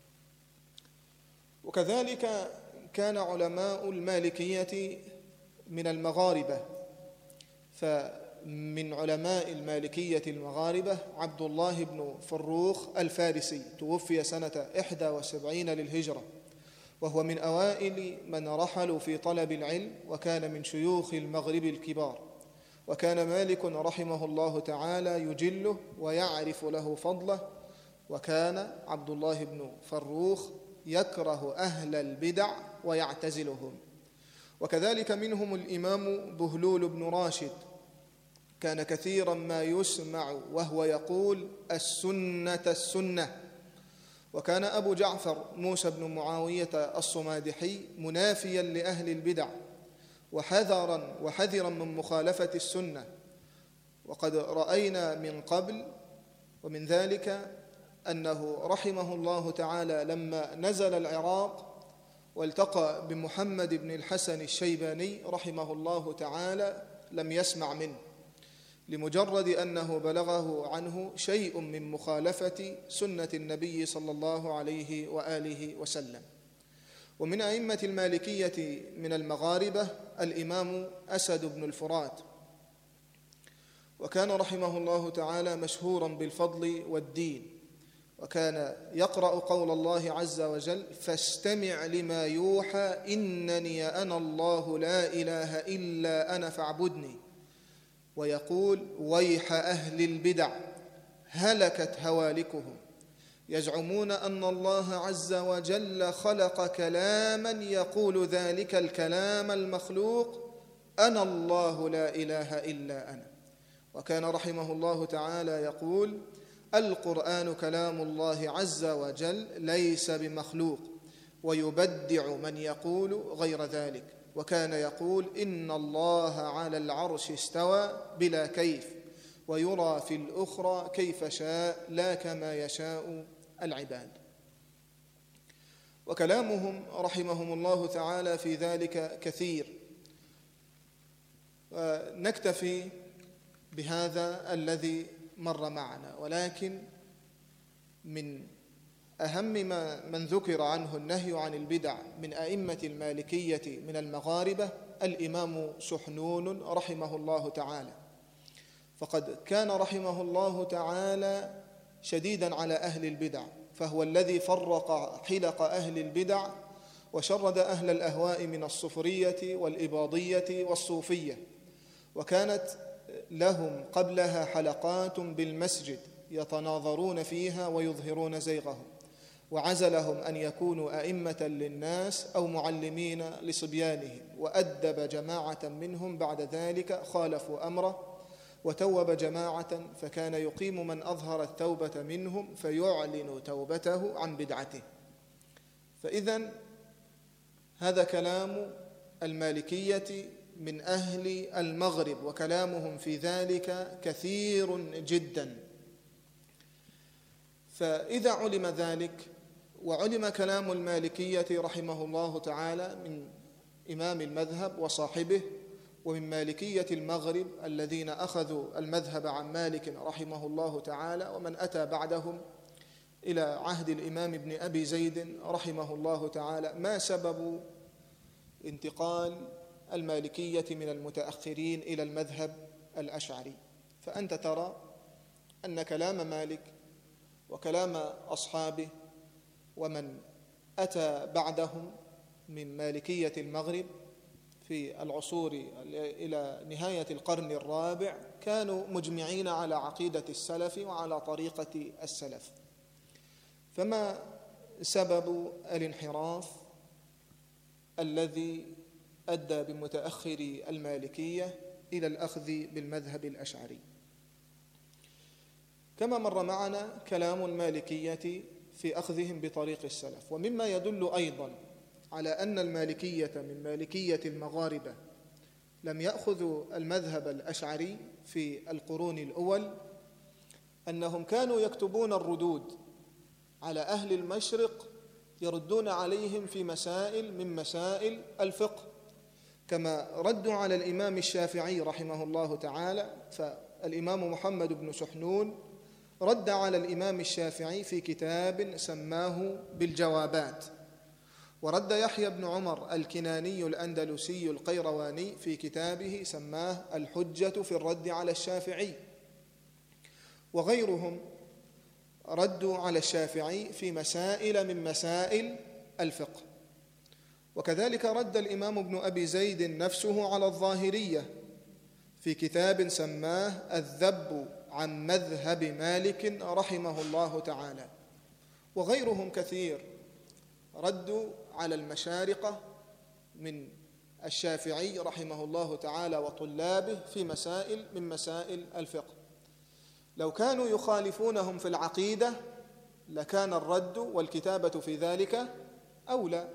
وكذلك كان علماء المالكية من المغاربة، فمن علماء المالكية المغاربة عبد الله بن فروخ الفارسي، توفي سنة 71 للهجرة، وهو من أوائل من رحلوا في طلب العلم، وكان من شيوخ المغرب الكبار. وكان مالك رحمه الله تعالى يجله ويعرف له فضله، وكان عبد الله بن فروخ يكره أهل البدع ويعتزلهم. وكذلك منهم الإمام بهلول بن راشد، كان كثيرا ما يسمع وهو يقول: السنة السنة. وكان أبو جعفر موسى بن معاوية الصمادحي منافيا لأهل البدع وحذرا من مخالفة السنة. وقد رأينا من قبل ومن ذلك أنه رحمه الله تعالى لما نزل العراق والتقى بمحمد بن الحسن الشيباني رحمه الله تعالى لم يسمع منه، لمجرد أنه بلغه عنه شيء من مخالفة سنة النبي صلى الله عليه وآله وسلم. ومن أئمة المالكية من المغاربة الإمام أسد بن الفرات، وكان رحمه الله تعالى مشهورا بالفضل والدين، وكان يقرأ قول الله عز وجل: فاستمع لما يوحى إنني أنا الله لا إله إلا أنا فاعبدني. ويقول: ويح أهل البدع هلكت هوالكهم، يزعمون أن الله عز وجل خلق كلاما يقول ذلك الكلام المخلوق: أنا الله لا إله إلا أنا. وكان رحمه الله تعالى يقول: القرآن كلام الله عز وجل ليس بمخلوق، ويبدع من يقول غير ذلك. وكان يقول: إن الله على العرش استوى بلا كيف، ويرى في الأخرى كيف شاء لا كما يشاء العباد. وكلامهم رحمهم الله تعالى في ذلك كثير، نكتفي بهذا الذي مر معنا، ولكن من أهم من ذكر عنه النهي عن البدع من أئمة المالكية من المغاربة الإمام سحنون رحمه الله تعالى، فقد كان رحمه الله تعالى شديدا على أهل البدع، فهو الذي فرق حلق أهل البدع وشرد أهل الأهواء من الصفرية والإباضية والصوفية، وكانت لهم قبلها حلقات بالمسجد يتناظرون فيها ويظهرون زيغهم، وعزلهم أن يكونوا أئمة للناس أو معلمين لصبيانهم، وأدب جماعة منهم بعد ذلك خالفوا أمره، وتوب جماعة، فكان يقيم من أظهر التوبة منهم فيعلن توبته عن بدعته. فإذن هذا كلام المالكية من أهل المغرب، وكلامهم في ذلك كثير جدا. فإذا علم ذلك وعلم كلام المالكية رحمه الله تعالى من إمام المذهب وصاحبه، ومن مالكية المغرب الذين أخذوا المذهب عن مالك رحمه الله تعالى ومن أتى بعدهم إلى عهد الإمام ابن أبي زيد رحمه الله تعالى، ما سبب انتقال المالكية من المتأخرين إلى المذهب الأشعري؟ فأنت ترى أن كلام مالك وكلام أصحابه ومن أتى بعدهم من مالكية المغرب في العصور إلى نهاية القرن الرابع كانوا مجمعين على عقيدة السلف وعلى طريقة السلف. فما سبب الانحراف الذي أدى بمتأخري المالكية إلى الأخذ بالمذهب الأشعري؟ كما مر معنا كلام المالكية في أخذهم بطريق السلف، ومما يدل أيضا على أن المالكية من مالكية المغاربة لم يأخذوا المذهب الأشعري في القرون الأول أنهم كانوا يكتبون الردود على أهل المشرق، يردون عليهم في مسائل من مسائل الفقه، كما ردوا على الإمام الشافعي رحمه الله تعالى. فالإمام محمد بن سحنون رد على الإمام الشافعي في كتاب سماه بالجوابات، ورد يحيى بن عمر الكناني الأندلسي القيرواني في كتابه سماه الحجة في الرد على الشافعي، وغيرهم ردوا على الشافعي في مسائل من مسائل الفقه. وكذلك رد الإمام ابن أبي زيد نفسه على الظاهرية في كتاب سماه الذب عن مذهب مالك رحمه الله تعالى. وغيرهم كثير ردوا على المشارقة من الشافعي رحمه الله تعالى وطلابه في مسائل من مسائل الفقه. لو كانوا يخالفونهم في العقيدة لكان الرد والكتابة في ذلك أولى،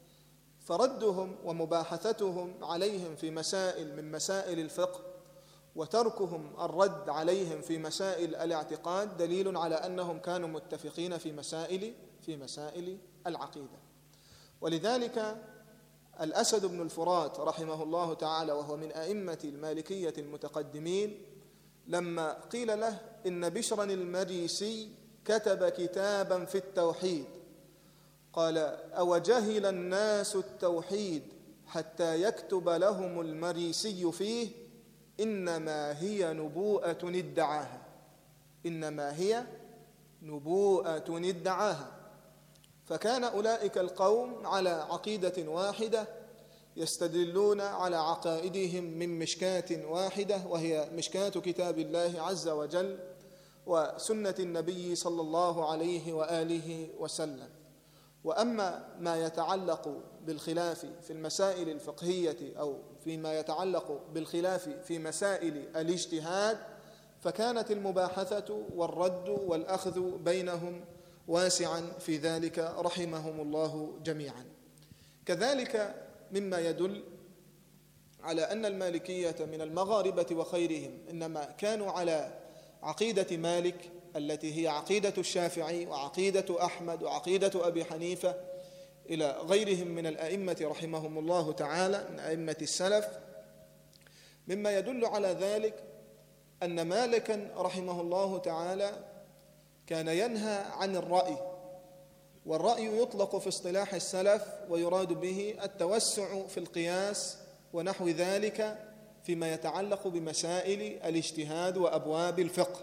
فردهم ومباحثتهم عليهم في مسائل من مسائل الفقه وتركهم الرد عليهم في مسائل الاعتقاد دليل على أنهم كانوا متفقين في مسائل العقيدة. ولذلك الأسد بن الفرات رحمه الله تعالى وهو من أئمة المالكية المتقدمين لما قيل له إن بشرا المريسي كتب كتابا في التوحيد قال: أوجهل الناس التوحيد حتى يكتب لهم المريسي فيه؟ إنما هي نبوءة ادعاها، إنما هي نبوءة ادعاها. فكان أولئك القوم على عقيدة واحدة يستدلون على عقائدهم من مشكاة واحدة، وهي مشكاة كتاب الله عز وجل وسنة النبي صلى الله عليه وآله وسلم. وأما ما يتعلق بالخلاف في المسائل الفقهية أو فيما يتعلق بالخلاف في مسائل الاجتهاد فكانت المباحثة والرد والأخذ بينهم واسعا في ذلك رحمهم الله جميعا. كذلك مما يدل على أن المالكية من المغاربة وخيرهم إنما كانوا على عقيدة مالك التي هي عقيدة الشافعي وعقيدة أحمد وعقيدة أبي حنيفة إلى غيرهم من الأئمة رحمهم الله تعالى من أئمة السلف، مما يدل على ذلك أن مالكا رحمه الله تعالى كان ينهى عن الرأي، والرأي يطلق في اصطلاح السلف ويراد به التوسع في القياس ونحو ذلك فيما يتعلق بمسائل الاجتهاد وأبواب الفقه.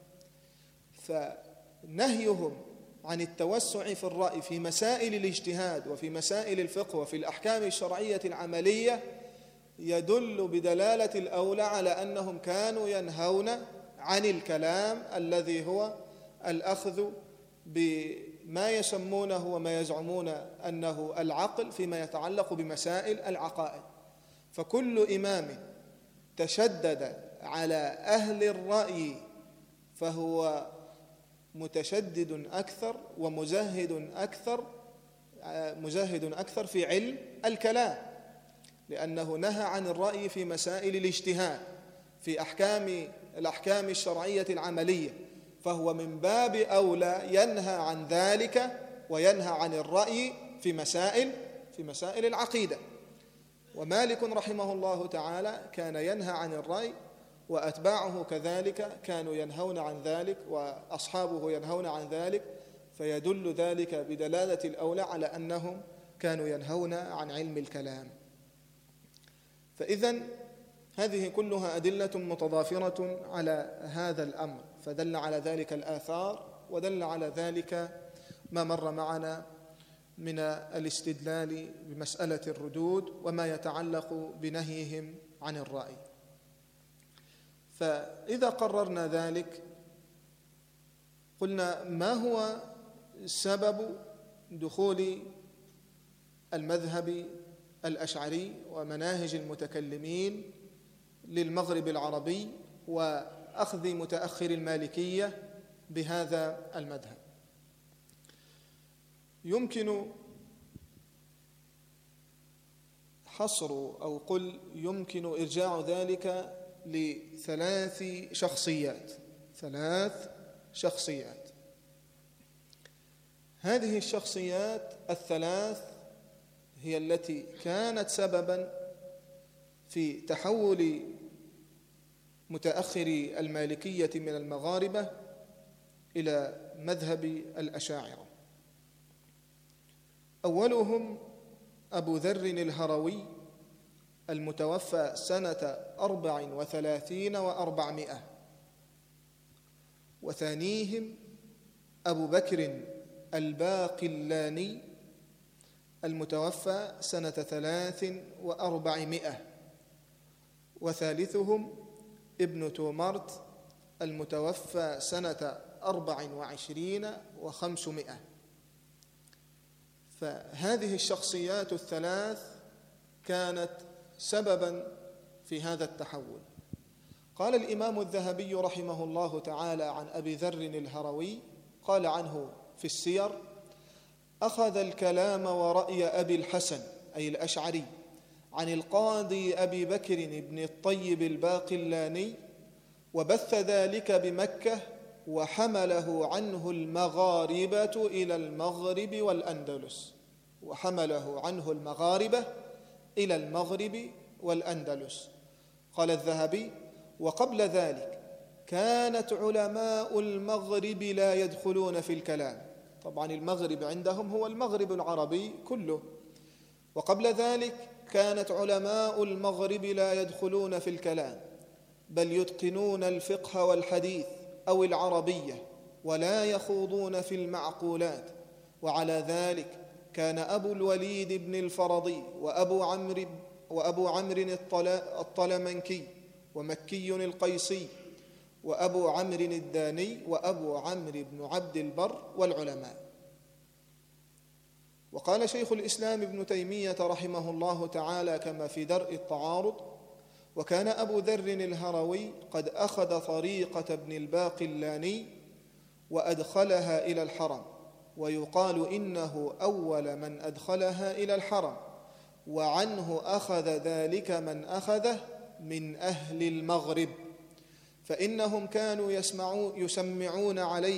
فنهيهم عن التوسع في الرأي في مسائل الاجتهاد وفي مسائل الفقه وفي الأحكام الشرعية العملية يدل بدلالة الأولى على أنهم كانوا ينهون عن الكلام الذي هو الأخذ بما يسمونه وما يزعمون أنه العقل فيما يتعلق بمسائل العقائد. فكل إمام تشدد على أهل الرأي فهو متشدد أكثر ومزهد أكثر في علم الكلام، لأنه نهى عن الرأي في مسائل الاجتهاد في الأحكام الشرعية العملية، فهو من باب أولى ينهى عن ذلك وينهى عن الرأي في مسائل العقيدة. ومالك رحمه الله تعالى كان ينهى عن الرأي، وأتباعه كذلك كانوا ينهون عن ذلك، وأصحابه ينهون عن ذلك، فيدل ذلك بدلالة الأولى على أنهم كانوا ينهون عن علم الكلام. فإذن هذه كلها أدلة متضافرة على هذا الأمر، فدل على ذلك الآثار ودل على ذلك ما مر معنا من الاستدلال بمسألة الردود وما يتعلق بنهيهم عن الرأي. فإذا قررنا ذلك قلنا ما هو سبب دخول المذهب الأشعري ومناهج المتكلمين للمغرب العربي وأخذ متأخر المالكية بهذا المذهب. يمكن حصر أو قل يمكن إرجاع ذلك لثلاث شخصيات. هذه الشخصيات الثلاث هي التي كانت سببا في تحول متأخري المالكية من المغاربة إلى مذهب الأشاعرة. أولهم أبو ذر الهروي المتوفى سنة 34 و400، وثانيهم أبو بكر الباقلاني المتوفى سنة 3 و400، وثالثهم ابن تومارت المتوفى سنة 24 و500. فهذه الشخصيات الثلاث كانت سببا في هذا التحول. قال الإمام الذهبي رحمه الله تعالى عن أبي ذر الهروي، قال عنه في السير: أخذ الكلام ورأي أبي الحسن أي الأشعري عن القاضي أبي بكر بن الطيب الباقلاني، وبث ذلك بمكة، وحمله عنه المغاربة إلى المغرب والأندلس. قال الذهبي: وقبل ذلك كانت علماء المغرب لا يدخلون في الكلام. طبعا المغرب عندهم هو المغرب العربي كله. وقبل ذلك كانت علماء المغرب لا يدخلون في الكلام، بل يتقنون الفقه والحديث أو العربية ولا يخوضون في المعقولات. وعلى ذلك كان أبو الوليد بن الفرضي وأبو عمرو الطلمنكي ومكي القيسي وأبو عمرو الداني وأبو عمرو بن عبد البر والعلماء. وقال شيخ الإسلام ابن تيمية رحمه الله تعالى كما في درء التعارض: وكان أبو ذر الهروي قد أخذ طريقة ابن الباقلاني وأدخلها إلى الحرم، ويقال إنه أول من أدخلها إلى الحرم، وعنه أخذ ذلك من أخذه من أهل المغرب، فإنهم كانوا يسمعون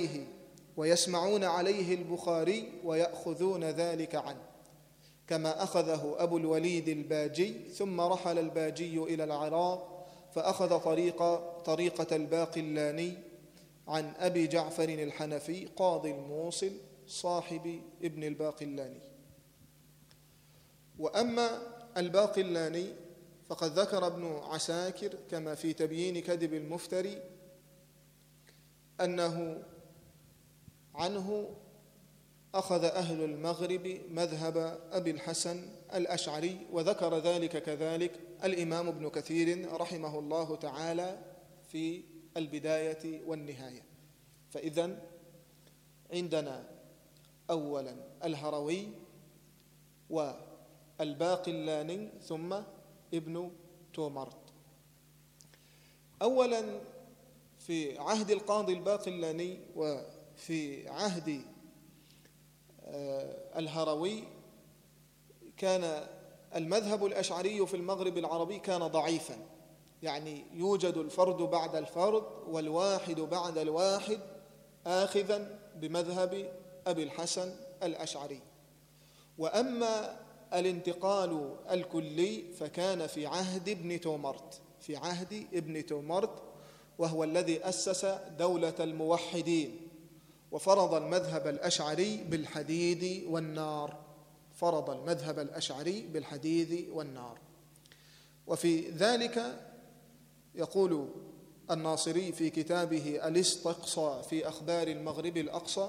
عليه البخاري ويأخذون ذلك عنه، كما أخذه أبو الوليد الباجي، ثم رحل الباجي إلى العراق فأخذ طريقة الباقلاني عن أبي جعفر الحنفي قاضي الموصل صاحب ابن الباقلاني. وأما الباقلاني فقد ذكر ابن عساكر كما في تبيين كذب المفتري أنه عنه أخذ أهل المغرب مذهب أبي الحسن الأشعري، وذكر ذلك كذلك الإمام ابن كثير رحمه الله تعالى في البداية والنهاية. فإذن عندنا أولا الهروي والباقلاني ثم ابن تومرت. أولا في عهد القاضي الباقلاني وفي عهد الهروي كان المذهب الأشعري في المغرب العربي كان ضعيفا، يعني يوجد الفرد بعد الفرد والواحد بعد الواحد آخذا بمذهب أبي الحسن الأشعري. وأما الانتقال الكلي فكان في عهد ابن تومرت، وهو الذي أسس دولة الموحدين وفرض المذهب الأشعري بالحديد والنار. وفي ذلك يقول الناصري في كتابه الاستقصاء في أخبار المغرب الأقصى،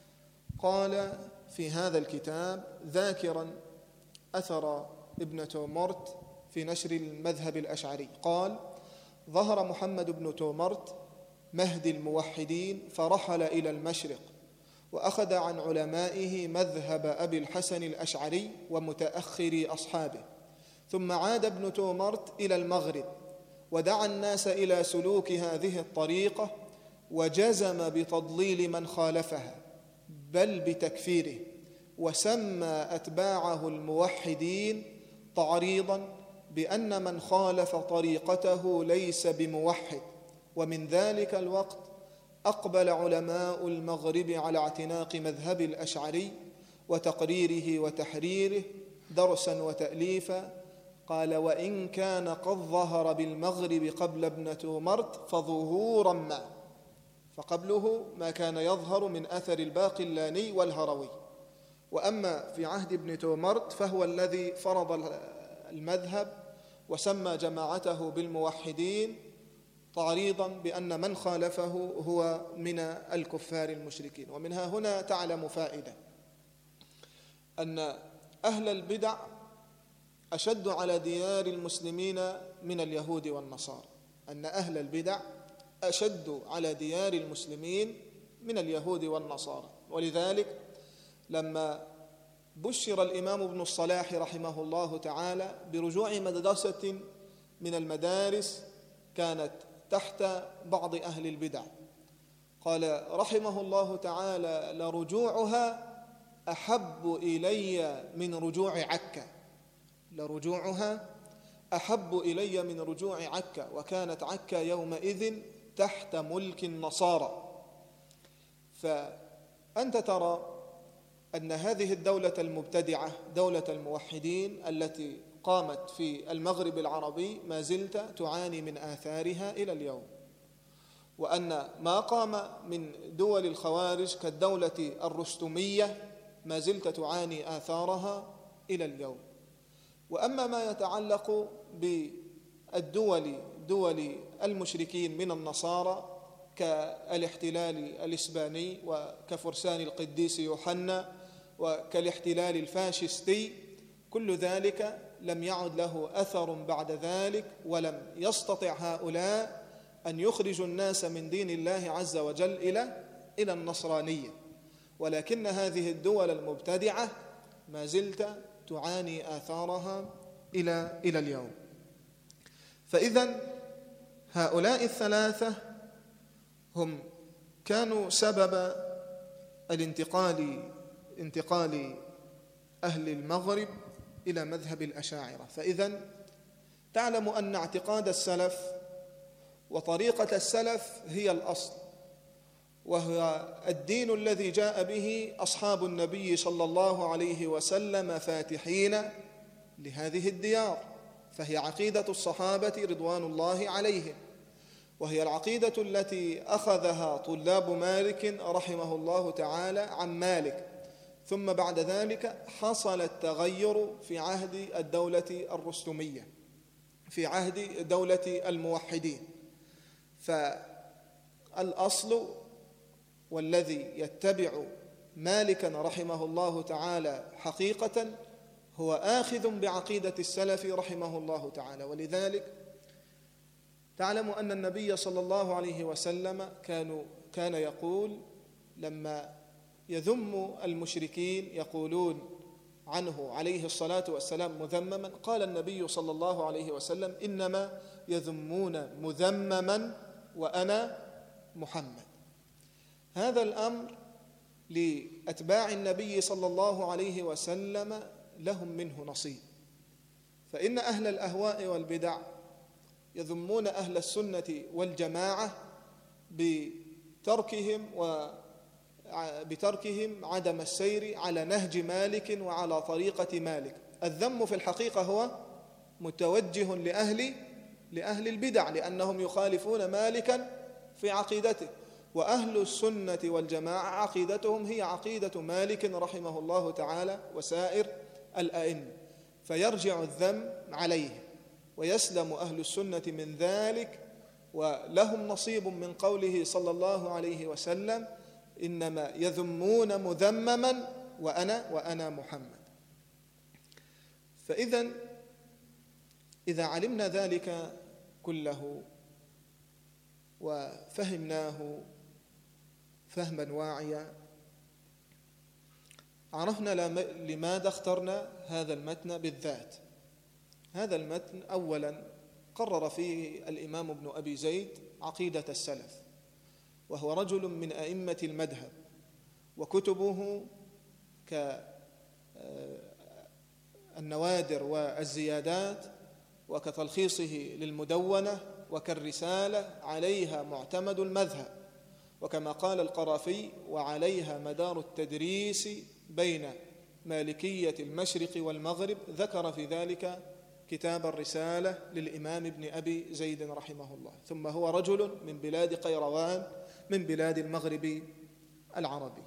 قال في هذا الكتاب ذاكرا أثر ابن تومرت في نشر المذهب الأشعري، قال: ظهر محمد بن تومرت مهدي الموحدين فرحل إلى المشرق وأخذ عن علمائه مذهب أبي الحسن الأشعري ومتأخري أصحابه، ثم عاد ابن تومرت إلى المغرب ودعا الناس إلى سلوك هذه الطريقة وجزم بتضليل من خالفها بل بتكفيره، وسمى أتباعه الموحدين تعريضا بأن من خالف طريقته ليس بموحد. ومن ذلك الوقت أقبل علماء المغرب على اعتناق مذهب الأشعري وتقريره وتحريره درسا وتأليفا. قال: وإن كان قد ظهر بالمغرب قبل ابن تومرت فظهورا ما، فقبله ما كان يظهر من أثر الباقلاني والهروي. وأما في عهد ابن تومرت فهو الذي فرض المذهب وسمى جماعته بالموحدين تعريضا بأن من خالفه هو من الكفار المشركين. ومنها هنا تعلم فائدة أن أهل البدع أشد على ديار المسلمين من اليهود والنصارى، أن أهل البدع أشد على ديار المسلمين من اليهود والنصارى. ولذلك لما بشر الإمام ابن الصلاح رحمه الله تعالى برجوع مدرسة من المدارس كانت تحت بعض أهل البدع، قال رحمه الله تعالى: لرجوعها أحب إلي من رجوع عكا، لرجوعها أحب إلي من رجوع عكا، وكانت عكا يومئذ تحت ملك النصارى. فأنت ترى أن هذه الدولة المبتدعة دولة الموحدين التي قامت في المغرب العربي ما زلت تعاني من آثارها إلى اليوم، وأن ما قام من دول الخوارج كالدولة الرستمية ما زلت تعاني آثارها إلى اليوم. وأما ما يتعلق دول المشركين من النصارى كالاحتلال الإسباني وكفرسان القديس يوحنا وكالاحتلال الفاشستي، كل ذلك لم يعد له أثر بعد ذلك، ولم يستطع هؤلاء أن يخرجوا الناس من دين الله عز وجل إلى النصرانية. ولكن هذه الدول المبتدعة ما زلت تعاني آثارها إلى اليوم. فإذن هؤلاء الثلاثة هم كانوا سبب انتقال أهل المغرب إلى مذهب الأشاعرة. فإذن تعلم أن اعتقاد السلف وطريقة السلف هي الأصل، وهو الدين الذي جاء به أصحاب النبي صلى الله عليه وسلم فاتحين لهذه الديار. فهي عقيدة الصحابة رضوان الله عليهم، وهي العقيدة التي أخذها طلاب مالك رحمه الله تعالى عن مالك، ثم بعد ذلك حصل التغير في عهد الدولة الرستمية، في عهد دولة الموحدين. فالأصل والذي يتبع مالكا رحمه الله تعالى حقيقة هو آخذ بعقيدة السلف رحمه الله تعالى. ولذلك تعلم أن النبي صلى الله عليه وسلم كان يقول لما يذم المشركين يقولون عنه عليه الصلاة والسلام مذمما، قال النبي صلى الله عليه وسلم: إنما يذمون مذمما وأنا محمد. هذا الأمر لأتباع النبي صلى الله عليه وسلم لهم منه نصيب، فإن أهل الأهواء والبدع يذمون أهل السنة والجماعة بتركهم عدم السير على نهج مالك وعلى طريقة مالك. الذم في الحقيقة هو متوجه لأهل البدع، لأنهم يخالفون مالكا في عقيدته، وأهل السنة والجماعة عقيدتهم هي عقيدة مالك رحمه الله تعالى وسائر الأئمة، فيرجع الذم عليه ويسلم أهل السنة من ذلك، ولهم نصيب من قوله صلى الله عليه وسلم: إنما يذمون مذمما وأنا محمد. إذا علمنا ذلك كله وفهمناه فهما واعيا، عرفنا لماذا اخترنا هذا المتن بالذات. هذا المتن أولا قرر فيه الإمام ابن أبي زيد عقيدة السلف، وهو رجل من أئمة المذهب، وكتبه كالنوادر والزيادات وكتلخيصه للمدونة وكالرسالة عليها معتمد المذهب، وكما قال القرافي: وعليها مدار التدريس بين مالكية المشرق والمغرب. ذكر في ذلك كتاب الرسالة للإمام ابن أبي زيد رحمه الله. ثم هو رجل من بلاد قيروان من بلاد المغرب العربي.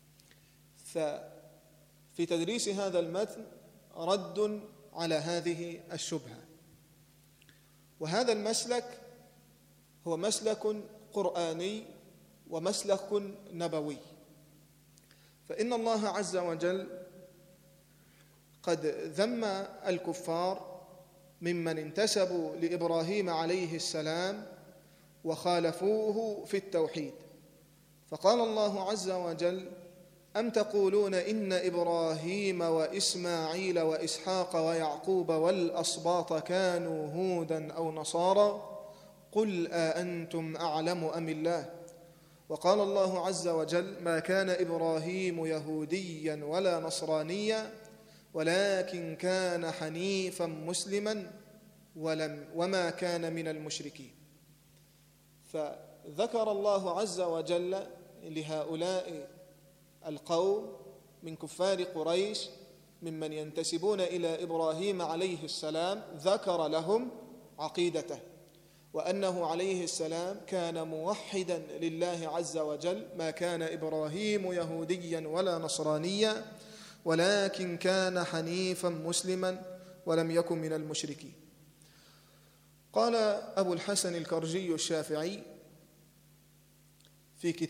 ففي تدريس هذا المتن رد على هذه الشبهة. وهذا المسلك هو مسلك قرآني ومسلك نبوي، فإن الله عز وجل قد ذم الكفار ممن انتسبوا لإبراهيم عليه السلام وخالفوه في التوحيد، فقال الله عز وجل: أم تقولون إن إبراهيم وإسماعيل وإسحاق ويعقوب والأسباط كانوا هودا أو نصارى قل أأنتم أعلم أم الله. وقال الله عز وجل: ما كان إبراهيم يهوديا ولا نصرانيا ولكن كان حنيفا مسلما وما كان من المشركين. فذكر الله عز وجل لهؤلاء القوم من كفار قريش ممن ينتسبون إلى إبراهيم عليه السلام، ذكر لهم عقيدته، وأنه عليه السلام كان موحدا لله عز وجل: ما كان إبراهيم يهوديا ولا نصرانيا ولكن كان حنيفا مسلما ولم يكن من المشركين. قال أبو الحسن الكرجي الشافعي في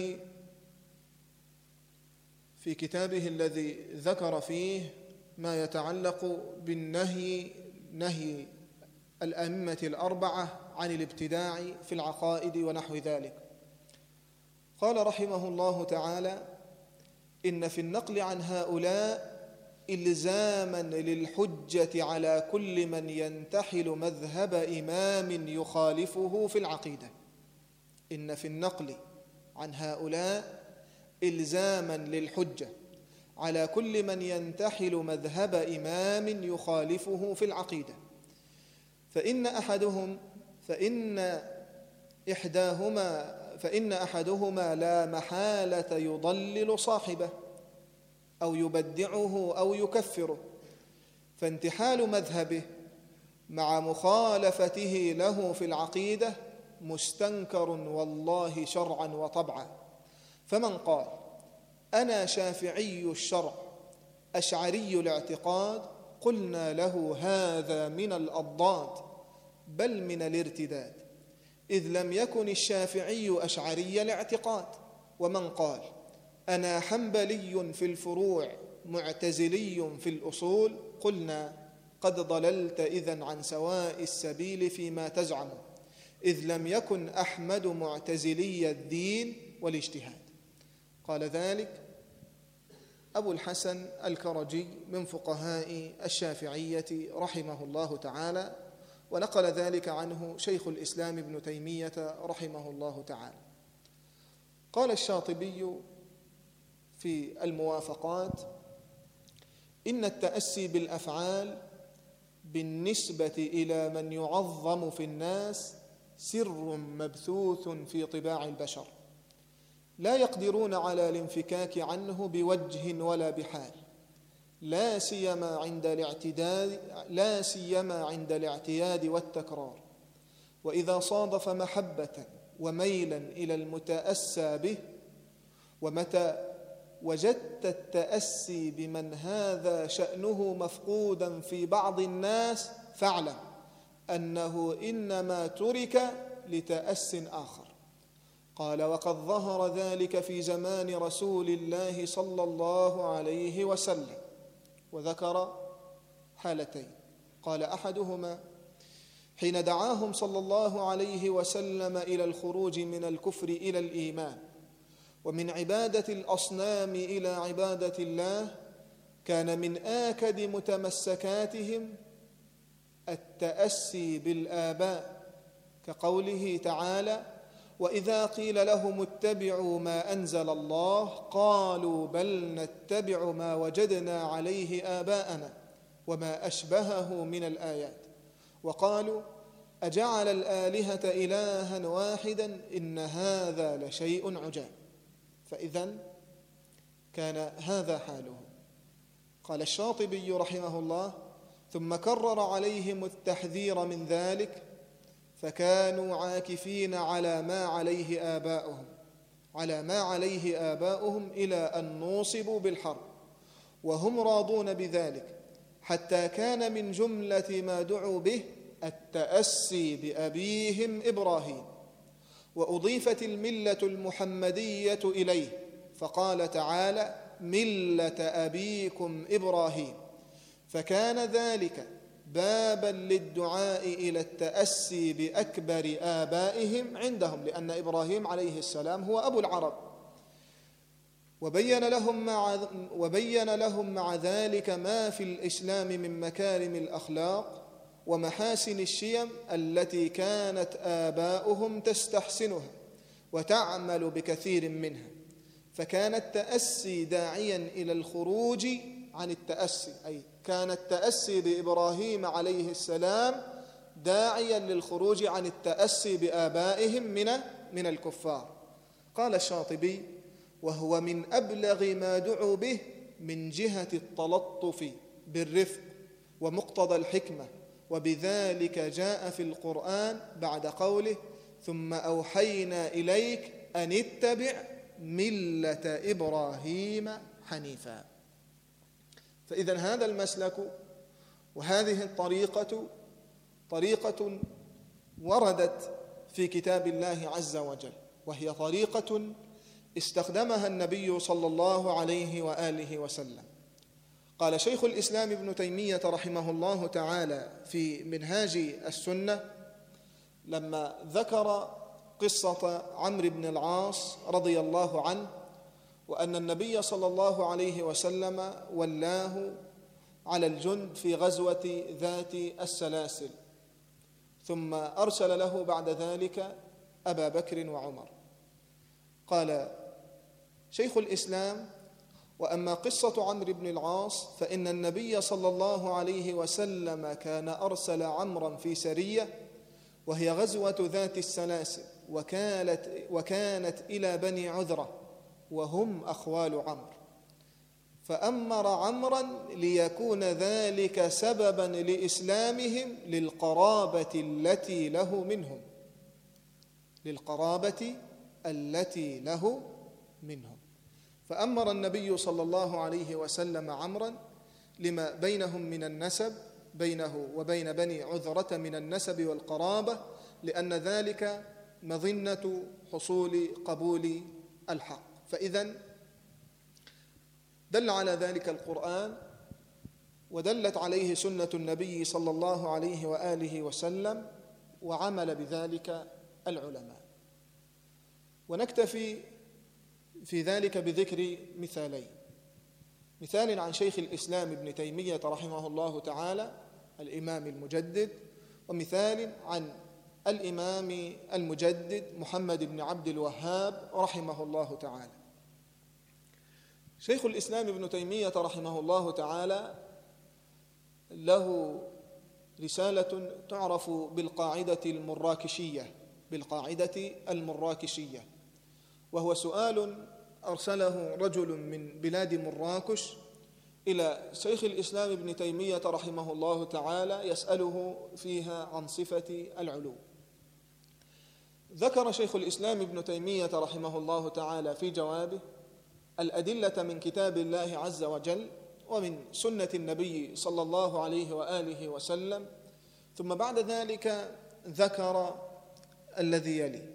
كتابه الذي ذكر فيه ما يتعلق نهي الأئمة الأربعة عن الابتداع في العقائد ونحو ذلك، قال رحمه الله تعالى: إن في النقل عن هؤلاء إلزاما للحجة على كل من ينتحل مذهب إمام يخالفه في العقيدة. إن في النقل عن هؤلاء إلزاما للحجة على كل من ينتحل مذهب إمام يخالفه في العقيدة، فإن أحدهما لا محالة يضلل صاحبه أو يبدعه أو يكفره، فانتحال مذهبه مع مخالفته له في العقيدة مستنكر والله شرعا وطبعا. فمن قال أنا شافعي الشرع أشعري الاعتقاد قلنا له هذا من الأضداد بل من الارتداد، إذ لم يكن الشافعي أشعري الاعتقاد. ومن قال أنا حنبلي في الفروع معتزلي في الأصول قلنا قد ضللت إذن عن سواء السبيل فيما تزعم، إذ لم يكن أحمد معتزلي الدين والاجتهاد. قال ذلك أبو الحسن الكرجي من فقهاء الشافعية رحمه الله تعالى، ونقل ذلك عنه شيخ الإسلام ابن تيمية رحمه الله تعالى. قال الشاطبي في الموافقات إن التأسي بالأفعال بالنسبة إلى من يعظم في الناس سر مبثوث في طباع البشر، لا يقدرون على الانفكاك عنه بوجه ولا بحال، لا سيما عند الاعتياد والتكرار. وإذا صادف محبة وميلا إلى المتأسى به، ومتى وجدت التأسي بمن هذا شأنه مفقودا في بعض الناس فاعلم أنه إنما ترك لتأس آخر. قال وقد ظهر ذلك في زمان رسول الله صلى الله عليه وسلم، وذكر حالتين. قال أحدهما حين دعاهم صلى الله عليه وسلم إلى الخروج من الكفر إلى الإيمان ومن عبادة الأصنام إلى عبادة الله، كان من آكد متمسكاتهم التأسي بالآباء، كقوله تعالى وإذا قيل لهم اتبعوا ما أنزل الله قالوا بل نتبع ما وجدنا عليه آباءنا وما أشبهه من الآيات، وقالوا أجعل الآلهة إلها واحدا إن هذا لشيء عجاب. فإذن كان هذا حاله. قال الشاطبي رحمه الله ثم كرر عليهم التحذير من ذلك، فكانوا عاكفين على ما عليه آباؤهم إلى أن نوصبوا بالحرب، وهم راضون بذلك، حتى كان من جملة ما دعوا به التأسي بأبيهم إبراهيم، وأضيفت الملة المحمدية إليه، فقال تعالى ملة أبيكم إبراهيم، فكان ذلك بابا للدعاء إلى التأسي بأكبر آبائهم عندهم، لأن إبراهيم عليه السلام هو أبو العرب. وبين لهم مع ذلك ما في الإسلام من مكارم الأخلاق ومحاسن الشيم التي كانت آباؤهم تستحسنها وتعمل بكثير منها، فكان التأسي داعيا إلى الخروج عن التأسي، أي كان التأسي بإبراهيم عليه السلام داعيا للخروج عن التأسي بآبائهم من الكفار. قال الشاطبي وهو من أبلغ ما دعوا به من جهة التلطف بالرفق ومقتضى الحكمة، وبذلك جاء في القرآن بعد قوله ثم أوحينا إليك أن اتبع ملة إبراهيم حنيفا. فإذا هذا المسلك وهذه الطريقة طريقة وردت في كتاب الله عز وجل، وهي طريقة استخدمها النبي صلى الله عليه وآله وسلم. قال شيخ الإسلام ابن تيمية رحمه الله تعالى في منهاج السنة لما ذكر قصة عمرو بن العاص رضي الله عنه، وأن النبي صلى الله عليه وسلم ولاه على الجند في غزوة ذات السلاسل، ثم أرسل له بعد ذلك أبا بكر وعمر. قال شيخ الإسلام وأما قصة عمرو بن العاص فإن النبي صلى الله عليه وسلم كان أرسل عمرا في سرية وهي غزوة ذات السلاسل، وكانت إلى بني عذرة وهم أخوال عمرو، فأمر عمرا ليكون ذلك سببا لإسلامهم للقرابة التي له منهم، للقرابة التي له منهم. فأمر النبي صلى الله عليه وسلم عمرا لما بينهم من النسب، بينه وبين بني عذرة من النسب والقرابة، لأن ذلك مظنة حصول قبول الحق. فإذن دل على ذلك القرآن، ودلت عليه سنة النبي صلى الله عليه وآله وسلم، وعمل بذلك العلماء. ونكتفي في ذلك بذكر مثالين: مثال عن شيخ الإسلام ابن تيمية رحمه الله تعالى الإمام المجدد، ومثال عن الإمام المجدد محمد بن عبد الوهاب رحمه الله تعالى. شيخ الإسلام ابن تيمية رحمه الله تعالى له رسالة تعرف بالقاعدة المراكشية، وهو سؤال أرسله رجل من بلاد مراكش إلى شيخ الإسلام ابن تيمية رحمه الله تعالى يسأله فيها عن صفة العلو. ذكر شيخ الإسلام ابن تيمية رحمه الله تعالى في جوابه الأدلة من كتاب الله عز وجل ومن سنة النبي صلى الله عليه وآله وسلم، ثم بعد ذلك ذكر الذي يلي.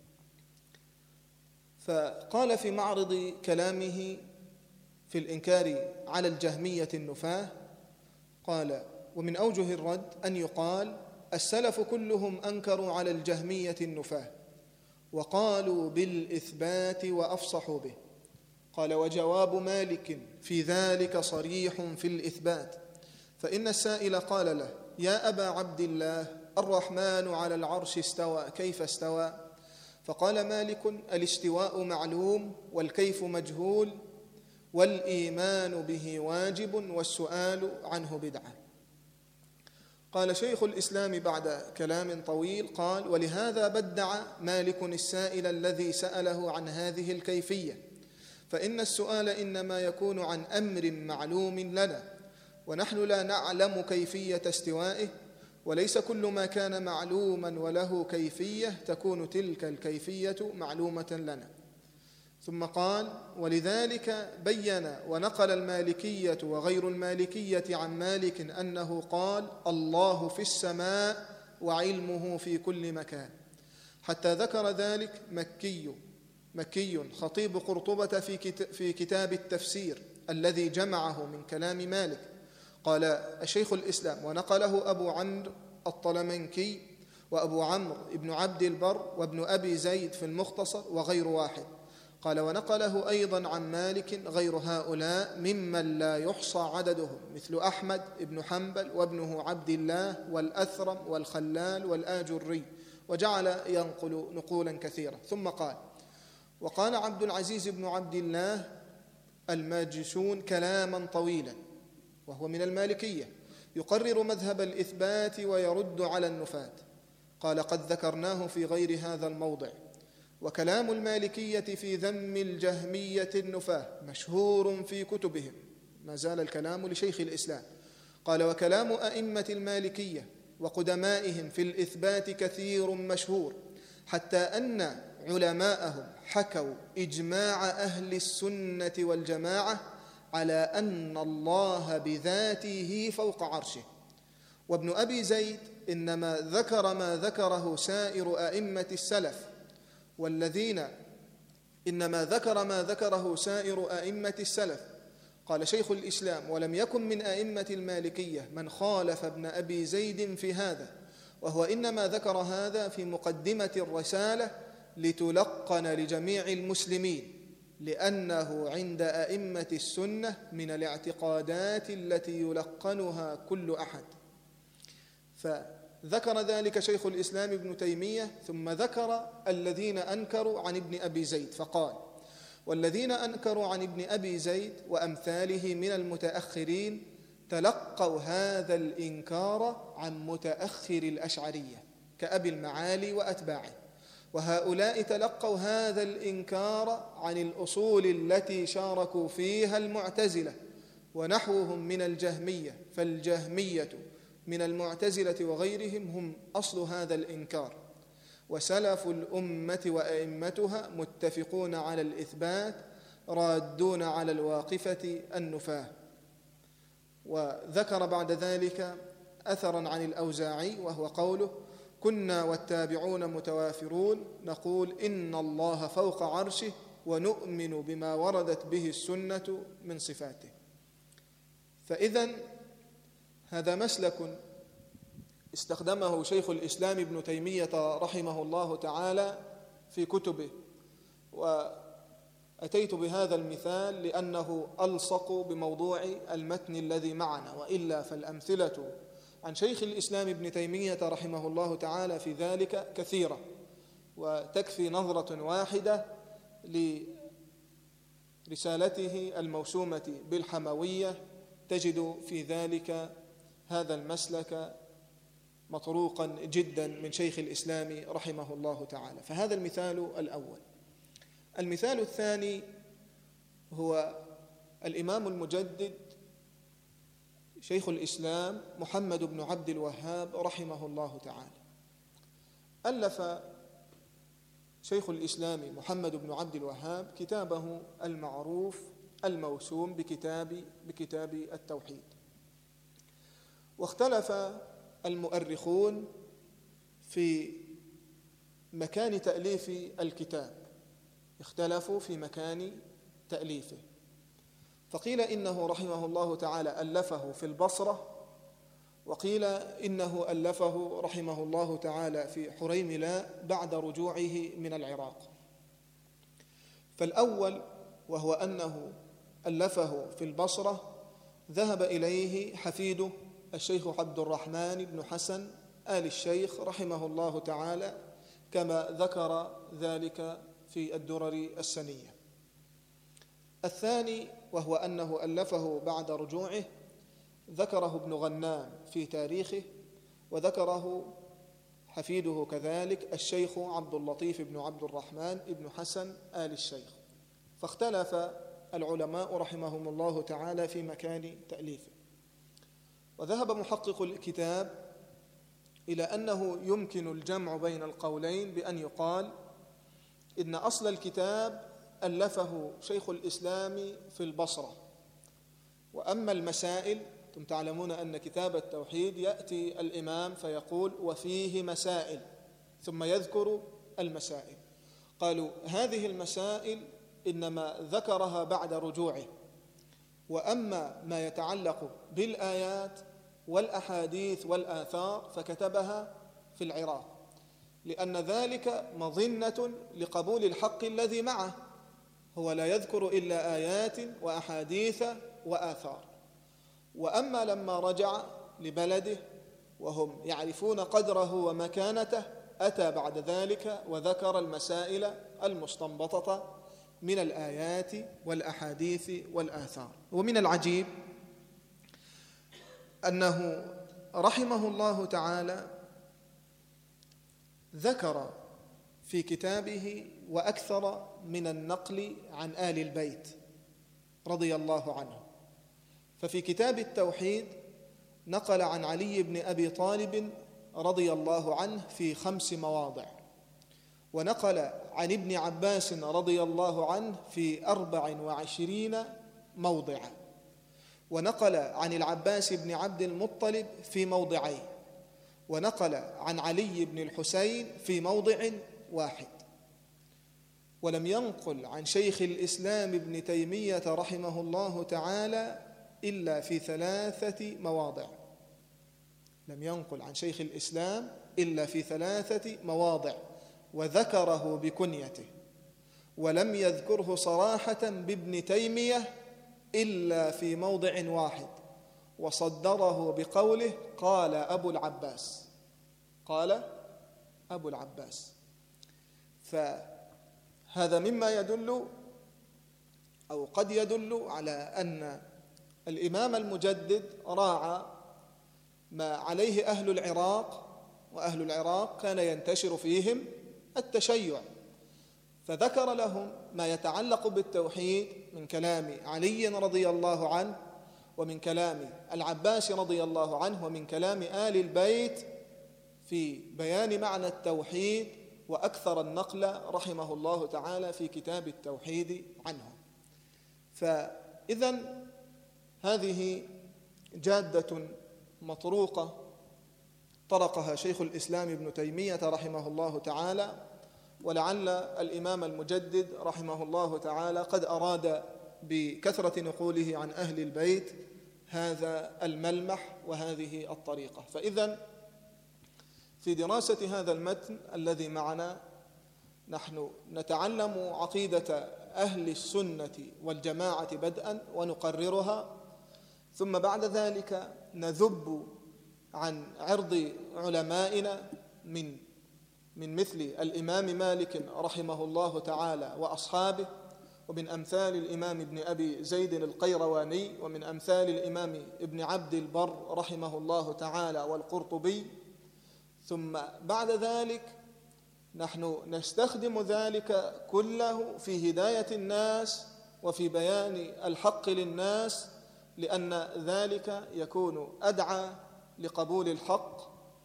فقال في معرض كلامه في الإنكار على الجهمية النفاة، قال: ومن أوجه الرد أن يقال السلف كلهم أنكروا على الجهمية النفاة وقالوا بالإثبات وأفصحوا به. قال: وجواب مالك في ذلك صريح في الإثبات، فإن السائل قال له: يا أبا عبد الله، الرحمن على العرش استوى، كيف استوى؟ فقال مالك: الاستواء معلوم والكيف مجهول والإيمان به واجب والسؤال عنه بدعة. قال شيخ الإسلام بعد كلام طويل قال: ولهذا بدع مالك السائل الذي سأله عن هذه الكيفية، فإن السؤال إنما يكون عن أمر معلوم لنا، ونحن لا نعلم كيفية استوائه، وليس كل ما كان معلوما وله كيفية تكون تلك الكيفية معلومة لنا. ثم قال: ولذلك بين ونقل المالكية وغير المالكية عن مالك أنه قال: الله في السماء وعلمه في كل مكان، حتى ذكر ذلك مكي خطيب قرطبة في كتاب التفسير الذي جمعه من كلام مالك. قال الشيخ الإسلام: ونقله أبو عمرو الطلمنكي وأبو عمرو ابن عبد البر وابن أبي زيد في المختصر وغير واحد. قال: ونقله أيضا عن مالك غير هؤلاء ممن لا يحصى عددهم، مثل أحمد ابن حنبل وابنه عبد الله والأثرم والخلال والآجري، وجعل ينقل نقولا كثيرة. ثم قال: وقال عبد العزيز بن عبد الله الماجشون كلاما طويلا، وهو من المالكية، يقرر مذهب الإثبات ويرد على النفاة. قال: قد ذكرناه في غير هذا الموضع. وكلام المالكية في ذم الجهمية النفاة مشهور في كتبهم، ما زال الكلام لشيخ الإسلام. قال: وكلام أئمة المالكية وقدمائهم في الإثبات كثير مشهور، حتى أن علماءهم حكوا إجماع أهل السنة والجماعة على أن الله بذاته فوق عرشه. وابن أبي زيد إنما ذكر ما ذكره سائر أئمة السلف، والذين إنما ذكر ما ذكره سائر أئمة السلف. قال شيخ الإسلام: ولم يكن من أئمة المالكية من خالف ابن أبي زيد في هذا، وهو إنما ذكر هذا في مقدمة الرسالة لتلقن لجميع المسلمين، لأنه عند أئمة السنة من الاعتقادات التي يلقنها كل أحد. فذكر ذلك شيخ الإسلام ابن تيمية، ثم ذكر الذين أنكروا عن ابن أبي زيد فقال: والذين أنكروا عن ابن أبي زيد وأمثاله من المتأخرين تلقوا هذا الإنكار عن متأخر الأشعرية كأبي المعالي وأتباعه، وهؤلاء تلقوا هذا الإنكار عن الأصول التي شاركوا فيها المعتزلة ونحوهم من الجهمية، فالجهمية من المعتزلة وغيرهم هم أصل هذا الإنكار، وسلف الأمة وأئمتها متفقون على الإثبات رادون على الواقفة النفاة. وذكر بعد ذلك أثرا عن الأوزاعي وهو قوله: كنا والتابعون متوافرون نقول إن الله فوق عرشه ونؤمن بما وردت به السنة من صفاته. فإذن هذا مسلك استخدمه شيخ الإسلام ابن تيمية رحمه الله تعالى في كتبه، وأتيت بهذا المثال لأنه ألصق بموضوع المتن الذي معنا، وإلا فالأمثلة عن شيخ الإسلام ابن تيمية رحمه الله تعالى في ذلك كثيرة، وتكفي نظرة واحدة لرسالته الموسومة بالحموية تجد في ذلك هذا المسلك مطروقا جدا من شيخ الإسلام رحمه الله تعالى. فهذا المثال الأول. المثال الثاني هو الإمام المجدد شيخ الإسلام محمد بن عبد الوهاب رحمه الله تعالى. ألف شيخ الإسلام محمد بن عبد الوهاب كتابه المعروف الموسوم بكتاب التوحيد. واختلف المؤرخون في مكان تأليف الكتاب، اختلفوا في مكان تأليفه، فقيل إنه رحمه الله تعالى ألفه في البصرة، وقيل إنه ألفه رحمه الله تعالى في حريملاء بعد رجوعه من العراق. فالأول وهو أنه ألفه في البصرة ذهب إليه حفيده الشيخ عبد الرحمن بن حسن آل الشيخ رحمه الله تعالى، كما ذكر ذلك في الدرر السنية. الثاني وهو أنه ألفه بعد رجوعه ذكره ابن غنام في تاريخه، وذكره حفيده كذلك الشيخ عبد اللطيف بن عبد الرحمن بن حسن آل الشيخ، فاختلف العلماء رحمهم الله تعالى في مكان تأليفه. وذهب محقق الكتاب إلى أنه يمكن الجمع بين القولين بأن يقال إن أصل الكتاب ألفه شيخ الإسلام في البصرة، وأما المسائل أنتم تعلمون أن كتاب التوحيد يأتي الإمام فيقول وفيه مسائل ثم يذكر المسائل، قالوا هذه المسائل إنما ذكرها بعد رجوعه، وأما ما يتعلق بالآيات والأحاديث والآثار فكتبها في العراق، لأن ذلك مظنة لقبول الحق الذي معه، هو لا يذكر إلا آيات وأحاديث وآثار. وأما لما رجع لبلده وهم يعرفون قدره ومكانته أتى بعد ذلك وذكر المسائل المستنبطة من الآيات والأحاديث والآثار. ومن العجيب أنه رحمه الله تعالى ذكر في كتابه وأكثر من النقل عن آل البيت رضي الله عنه، ففي كتاب التوحيد نقل عن علي بن أبي طالب رضي الله عنه في 5 مواضع، ونقل عن ابن عباس رضي الله عنه في 24 موضعا، ونقل عن العباس بن عبد المطلب في موضعين، ونقل عن علي بن الحسين في موضع واحد. ولم ينقل عن شيخ الإسلام ابن تيمية رحمه الله تعالى إلا في 3 مواضع. لم ينقل عن شيخ الإسلام إلا في 3 مواضع، وذكره بكنيته، ولم يذكره صراحة بابن تيمية إلا في موضع واحد، وصدره بقوله قال أبو العباس، قال أبو العباس. فهذا مما يدل أو قد يدل على أن الإمام المجدد راعى ما عليه أهل العراق، وأهل العراق كان ينتشر فيهم التشيع، فذكر لهم ما يتعلق بالتوحيد من كلام علي رضي الله عنه، ومن كلام العباس رضي الله عنه، ومن كلام آل البيت في بيان معنى التوحيد، وأكثر النقل رحمه الله تعالى في كتاب التوحيد عنهم. فإذن هذه جادة مطروقة طرقها شيخ الإسلام ابن تيمية رحمه الله تعالى، ولعل الإمام المجدد رحمه الله تعالى قد أراد بكثرة نقوله عن أهل البيت هذا الملمح وهذه الطريقة. فإذن في دراسة هذا المتن الذي معنا نحن نتعلم عقيدة أهل السنة والجماعة بدءا ونقررها، ثم بعد ذلك نذب عن عرض علمائنا من مثل الإمام مالك رحمه الله تعالى وأصحابه، ومن أمثال الإمام ابن أبي زيد القيرواني، ومن أمثال الإمام ابن عبد البر رحمه الله تعالى والقرطبي. ثم بعد ذلك نحن نستخدم ذلك كله في هداية الناس وفي بيان الحق للناس، لأن ذلك يكون أدعى لقبول الحق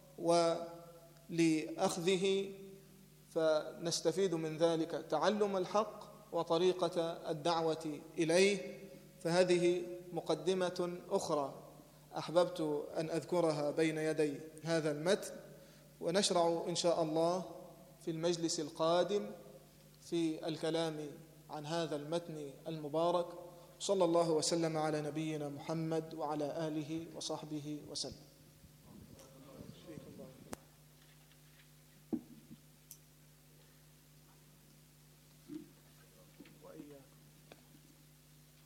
ولأخذه، فنستفيد من تلك تعلم الحق وطريقة الدعوة إليه. فهذه مقدمة أخرى أحببت أن أذكرها بين يدي هذا المتن، ونشرع إن شاء الله في المجلس القادم في الكلام عن هذا المتن المبارك. صلى الله وسلم على نبينا محمد وعلى آله وصحبه وسلم.